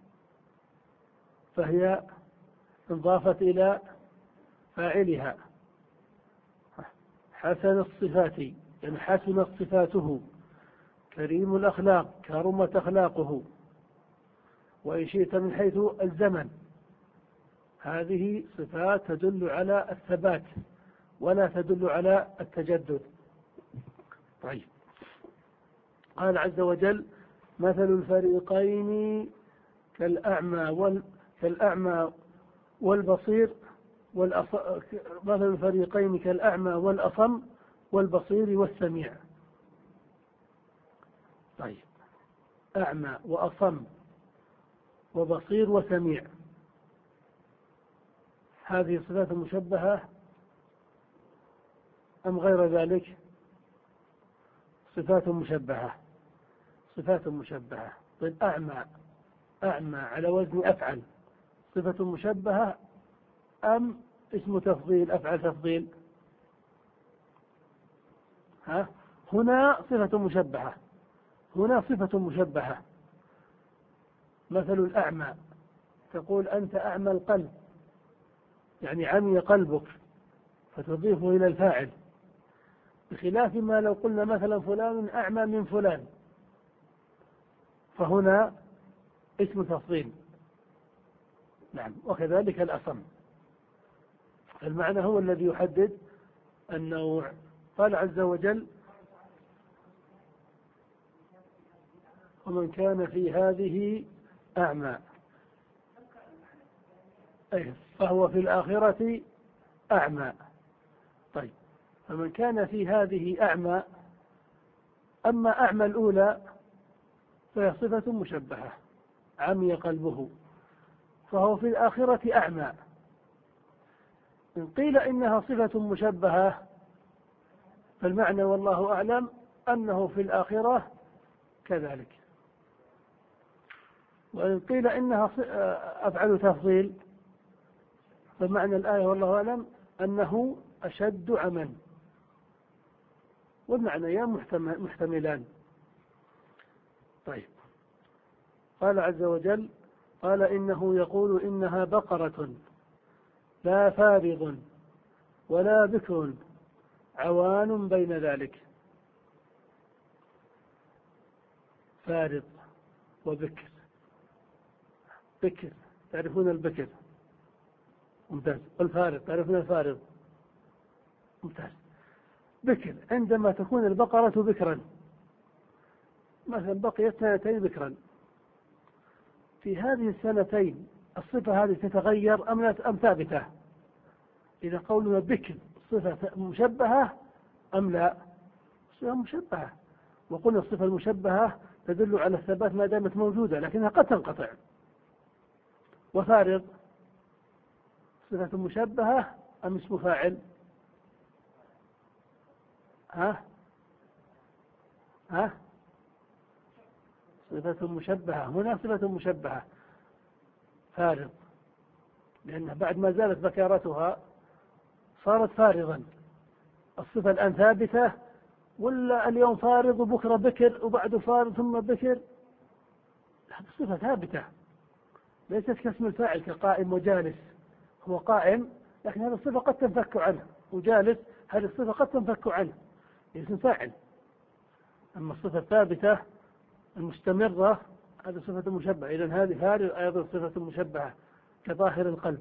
فهي انضافت إلى فاعلها. حسن الصفات يعني حسنت صفاته، كريم الأخلاق كرمت أخلاقه. وإن شئت من حيث الزمن هذه صفات تدل على الثبات ولا تدل على التجدد. طيب قال عز وجل مثل الفريقين كالأعمى وال كالأعمى والبصير والأص... مثل الفريقين كالأعمى والأصم والبصير والسميع. طيب أعمى وأصم وبصير وسميع، هذه صفات مشبهة أم غير ذلك؟ صفات مشبهة، صفات مشبهة. طيب أعمى، أعمى على وزن أفعل صفة مشبهة أم اسم تفضيل أفعل تفضيل؟ ها هنا صفة مشبهة، هنا صفة مشبهة. مثل الأعمى تقول أنت أعمى القلب يعني عمي قلبك فتضيفه إلى الفاعل، بخلاف ما لو قلنا مثلا فلان أعمى من فلان فهنا اسم تفضيل. نعم وكذلك الأصم. المعنى هو الذي يحدد النوع. قال عز وجل ومن كان في هذه أعمى أي فهو في الآخرة أعمى. طيب فمن كان في هذه أعمى، أما أعمى الأولى فهي صفة مشبهة عمي قلبه فهو في الآخرة أعمى. إن قيل إنها صفة مشبهة فالمعنى والله أعلم أنه في الآخرة كذلك، وإن قيل إنها أفعل تفضيل فمعنى الآية والله أعلم أنه أشد عمى، والمعنيان محتملان. طيب قال عز وجل قال إنه يقول إنها بقرة لا فارض ولا بكر عوان بين ذلك. فارض وبكر، بكر تعرفون البكر ممتاز، والفارض تعرفون الفارض ممتاز. بكر عندما تكون البقرة بكرا، مثلا بقيت سنتين بكرا، في هذه السنتين الصفة هذه تتغير أم أم ثابتة؟ إذا قولنا بكر صفة مشبهة أم لا؟ صفة مشبهة، وقلنا الصفة المشبهة تدل على الثبات ما دامت موجودة، لكنها قد تنقطع. وفارغ صفة مشبهة أم اسم فاعل؟ ها ها صفة مشبهة، هنا صفة مشبهة فارغ، لأنها بعد ما زالت بكارتها صارت فارغا. الصفة الآن ثابتة، ولا اليوم فارغ وبكرة بكر وبعده فارغ ثم بكر؟ الصفة ثابتة، ليست كاسم الفاعل كقائم وجالس. هو قائم لكن هذه الصفة قد تنفك عنه، وجالس هذه الصفة قد تنفك عنه، اسم فاعل. أما الصفة الثابتة المستمرة هذه صفة مشبهة. إذن هذه فارغ أيضا صفة مشبهة كظاهر القلب.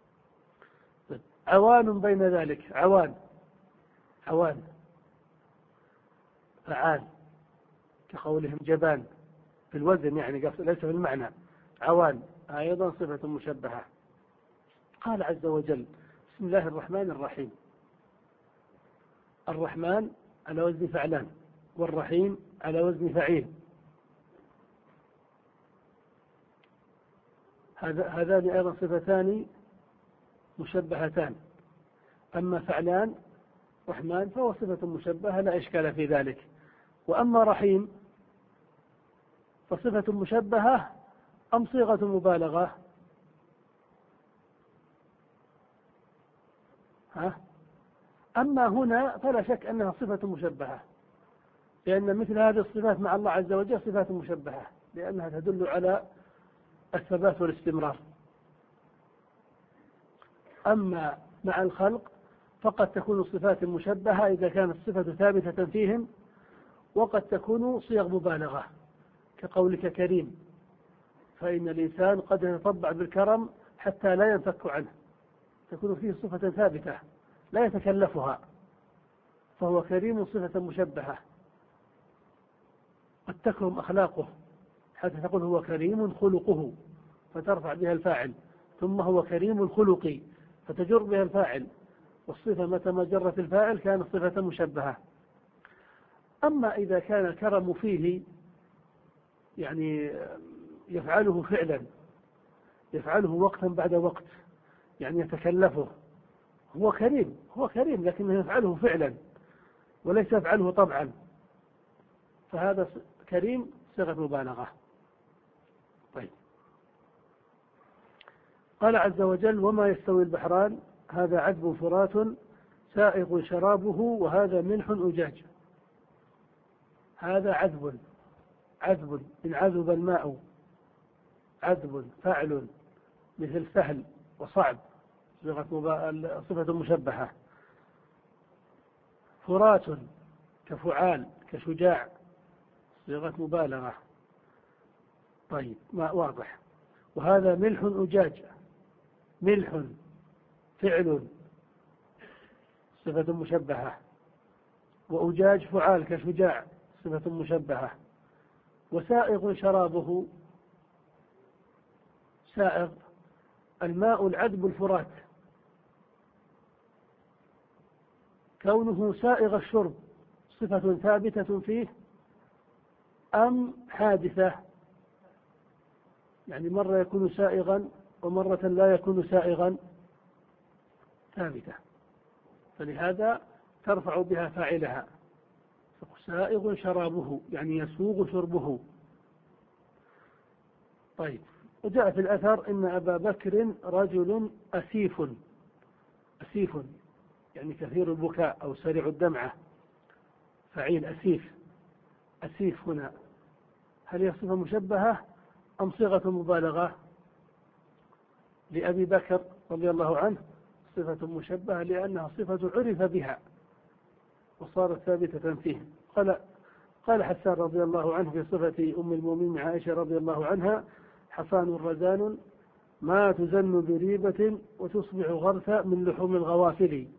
عوان بين ذلك، عوان عوان فعال كقولهم جبان في الوزن، يعني ليس في المعنى. عوان أيضا صفة مشبهة. قال عز وجل: بسم الله الرحمن الرحيم. الرحمن على وزن فعلان، والرحيم على وزن فعيل. هذان أيضا صفتان مشبهتان. أما فعلان رحمن فهو صفة مشبهة لا إشكال في ذلك. وأما رحيم فصفة مشبهة أم صيغة مبالغة؟ ها؟ أما هنا فلا شك أنها صفة مشبهة، لأن مثل هذه الصفات مع الله عز وجل صفات مشبهة، لأنها تدل على الثبات والاستمرار. أما مع الخلق فقد تكون الصفات المشبهة إذا كانت الصفة ثابتة فيهم، وقد تكون صيغ مبالغة كقولك كريم، فإن الإنسان قد يتطبع بالكرم حتى لا ينفك عنه، تكون فيه صفة ثابتة لا يتكلفها، فهو كريم صفة مشبهة. قد تكرم أخلاقه حتى تقول هو كريم خلقه فترفع بها الفاعل، ثم هو كريم خلقي فتجر بها الفاعل، والصفة متى ما جرت الفاعل كانت صفة مشبهة. أما إذا كان الكرم فيه يعني يفعله فعلا، يفعله وقتا بعد وقت، يعني يتكلفه، هو كريم هو كريم لكنه يفعله فعلا وليس يفعله طبعا، فهذا كريم صيغة مبالغة. طيب، قال عز وجل: وما يستوي البحران هذا عذب فرات سائغ شرابه وهذا ملح أجاج. هذا عذب، عذب من عذب الماء، عذب فعل مثل سهل وصعب، صفة مشبهة. فرات كفعال كشجاع، صيغة مبالغة. طيب، ما واضح. وهذا ملح أجاج، ملح فعل صفة مشبهة، وأجاج فعال كشجاع صفة مشبهة. وسائغ شرابه، سائغ الماء العذب الفرات، كونه سائغ الشرب صفة ثابتة فيه أم حادثة؟ يعني مرة يكون سائغا ومرة لا يكون سائغا، ثابتة، فلهذا ترفع بها فاعلها. سائغ شرابه يعني يسوغ شربه. طيب، وجاء في الأثر إن أبا بكر رجل أسيف، أسيف يعني كثير البكاء أو سريع الدمعة، فعيل أسيف. أسيف هنا هل هي صفة مشبهة أم صيغة مبالغة؟ لأبي بكر رضي الله عنه صفة مشبهة لأنها صفة عرف بها وصارت ثابتة فيه. قال قال حسان رضي الله عنه في صفة أم المؤمنين عائشة رضي الله عنها: حصان رزان ما تزن بريبة وتصبح غرثا من لحوم الغوافل.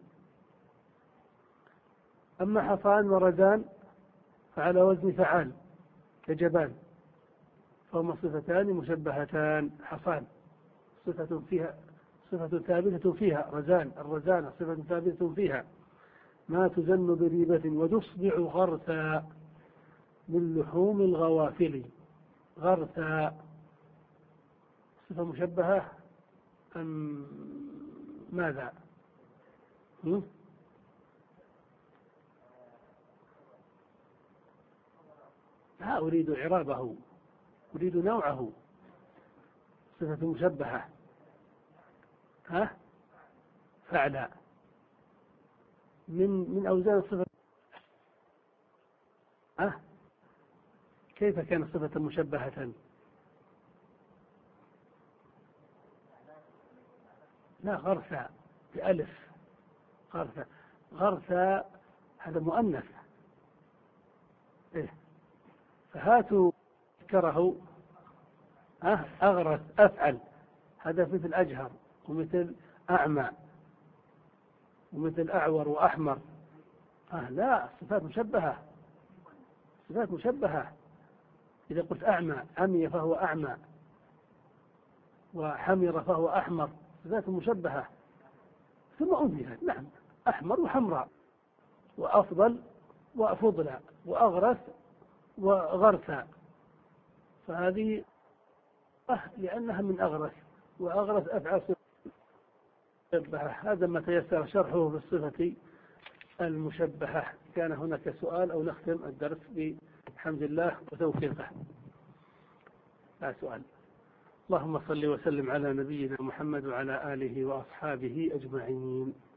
أما حصان ورزان فعلى وزن فعال كجبان، فهما صفتان مشبهتان. حصان صفة فيها صفة ثابتة فيها، رزان الرزانة صفة ثابتة فيها، ما تزن بريبة وتصبع غرثا من لحوم الغوافل. غرثا صفة مشبهة أم ماذا؟ هم؟ لا أريد إعرابه، أريد نوعه. صفة مشبهة، ها فعلا، من من أوزان الصفة. ها كيف كانت صفة مشبهة؟ لا غرثا بألف، غرثا. غرثا هذا مؤنث. إيه؟ فهاتوا ذكره. أه أغرث أفعل، هذا مثل أجهر ومثل أعمى ومثل أعور وأحمر. أه لا، صفات مشبهة، صفات مشبهة. إذا قلت أعمى، عمي فهو أعمى، وحمر فهو أحمر، صفات مشبهة. ثم أنهيت، نعم، أحمر وحمراء وأفضل وأفضل وأغرث وغرثا، فهذه لأنها من أغرث، وأغرث أفعل مشبهة. هذا ما تيسر شرحه بالصفة المشبهة. كان هناك سؤال أو نختم الدرس بحمد الله وتوفيقه؟ لا سؤال. اللهم صل وسلم على نبينا محمد وعلى آله وأصحابه أجمعين.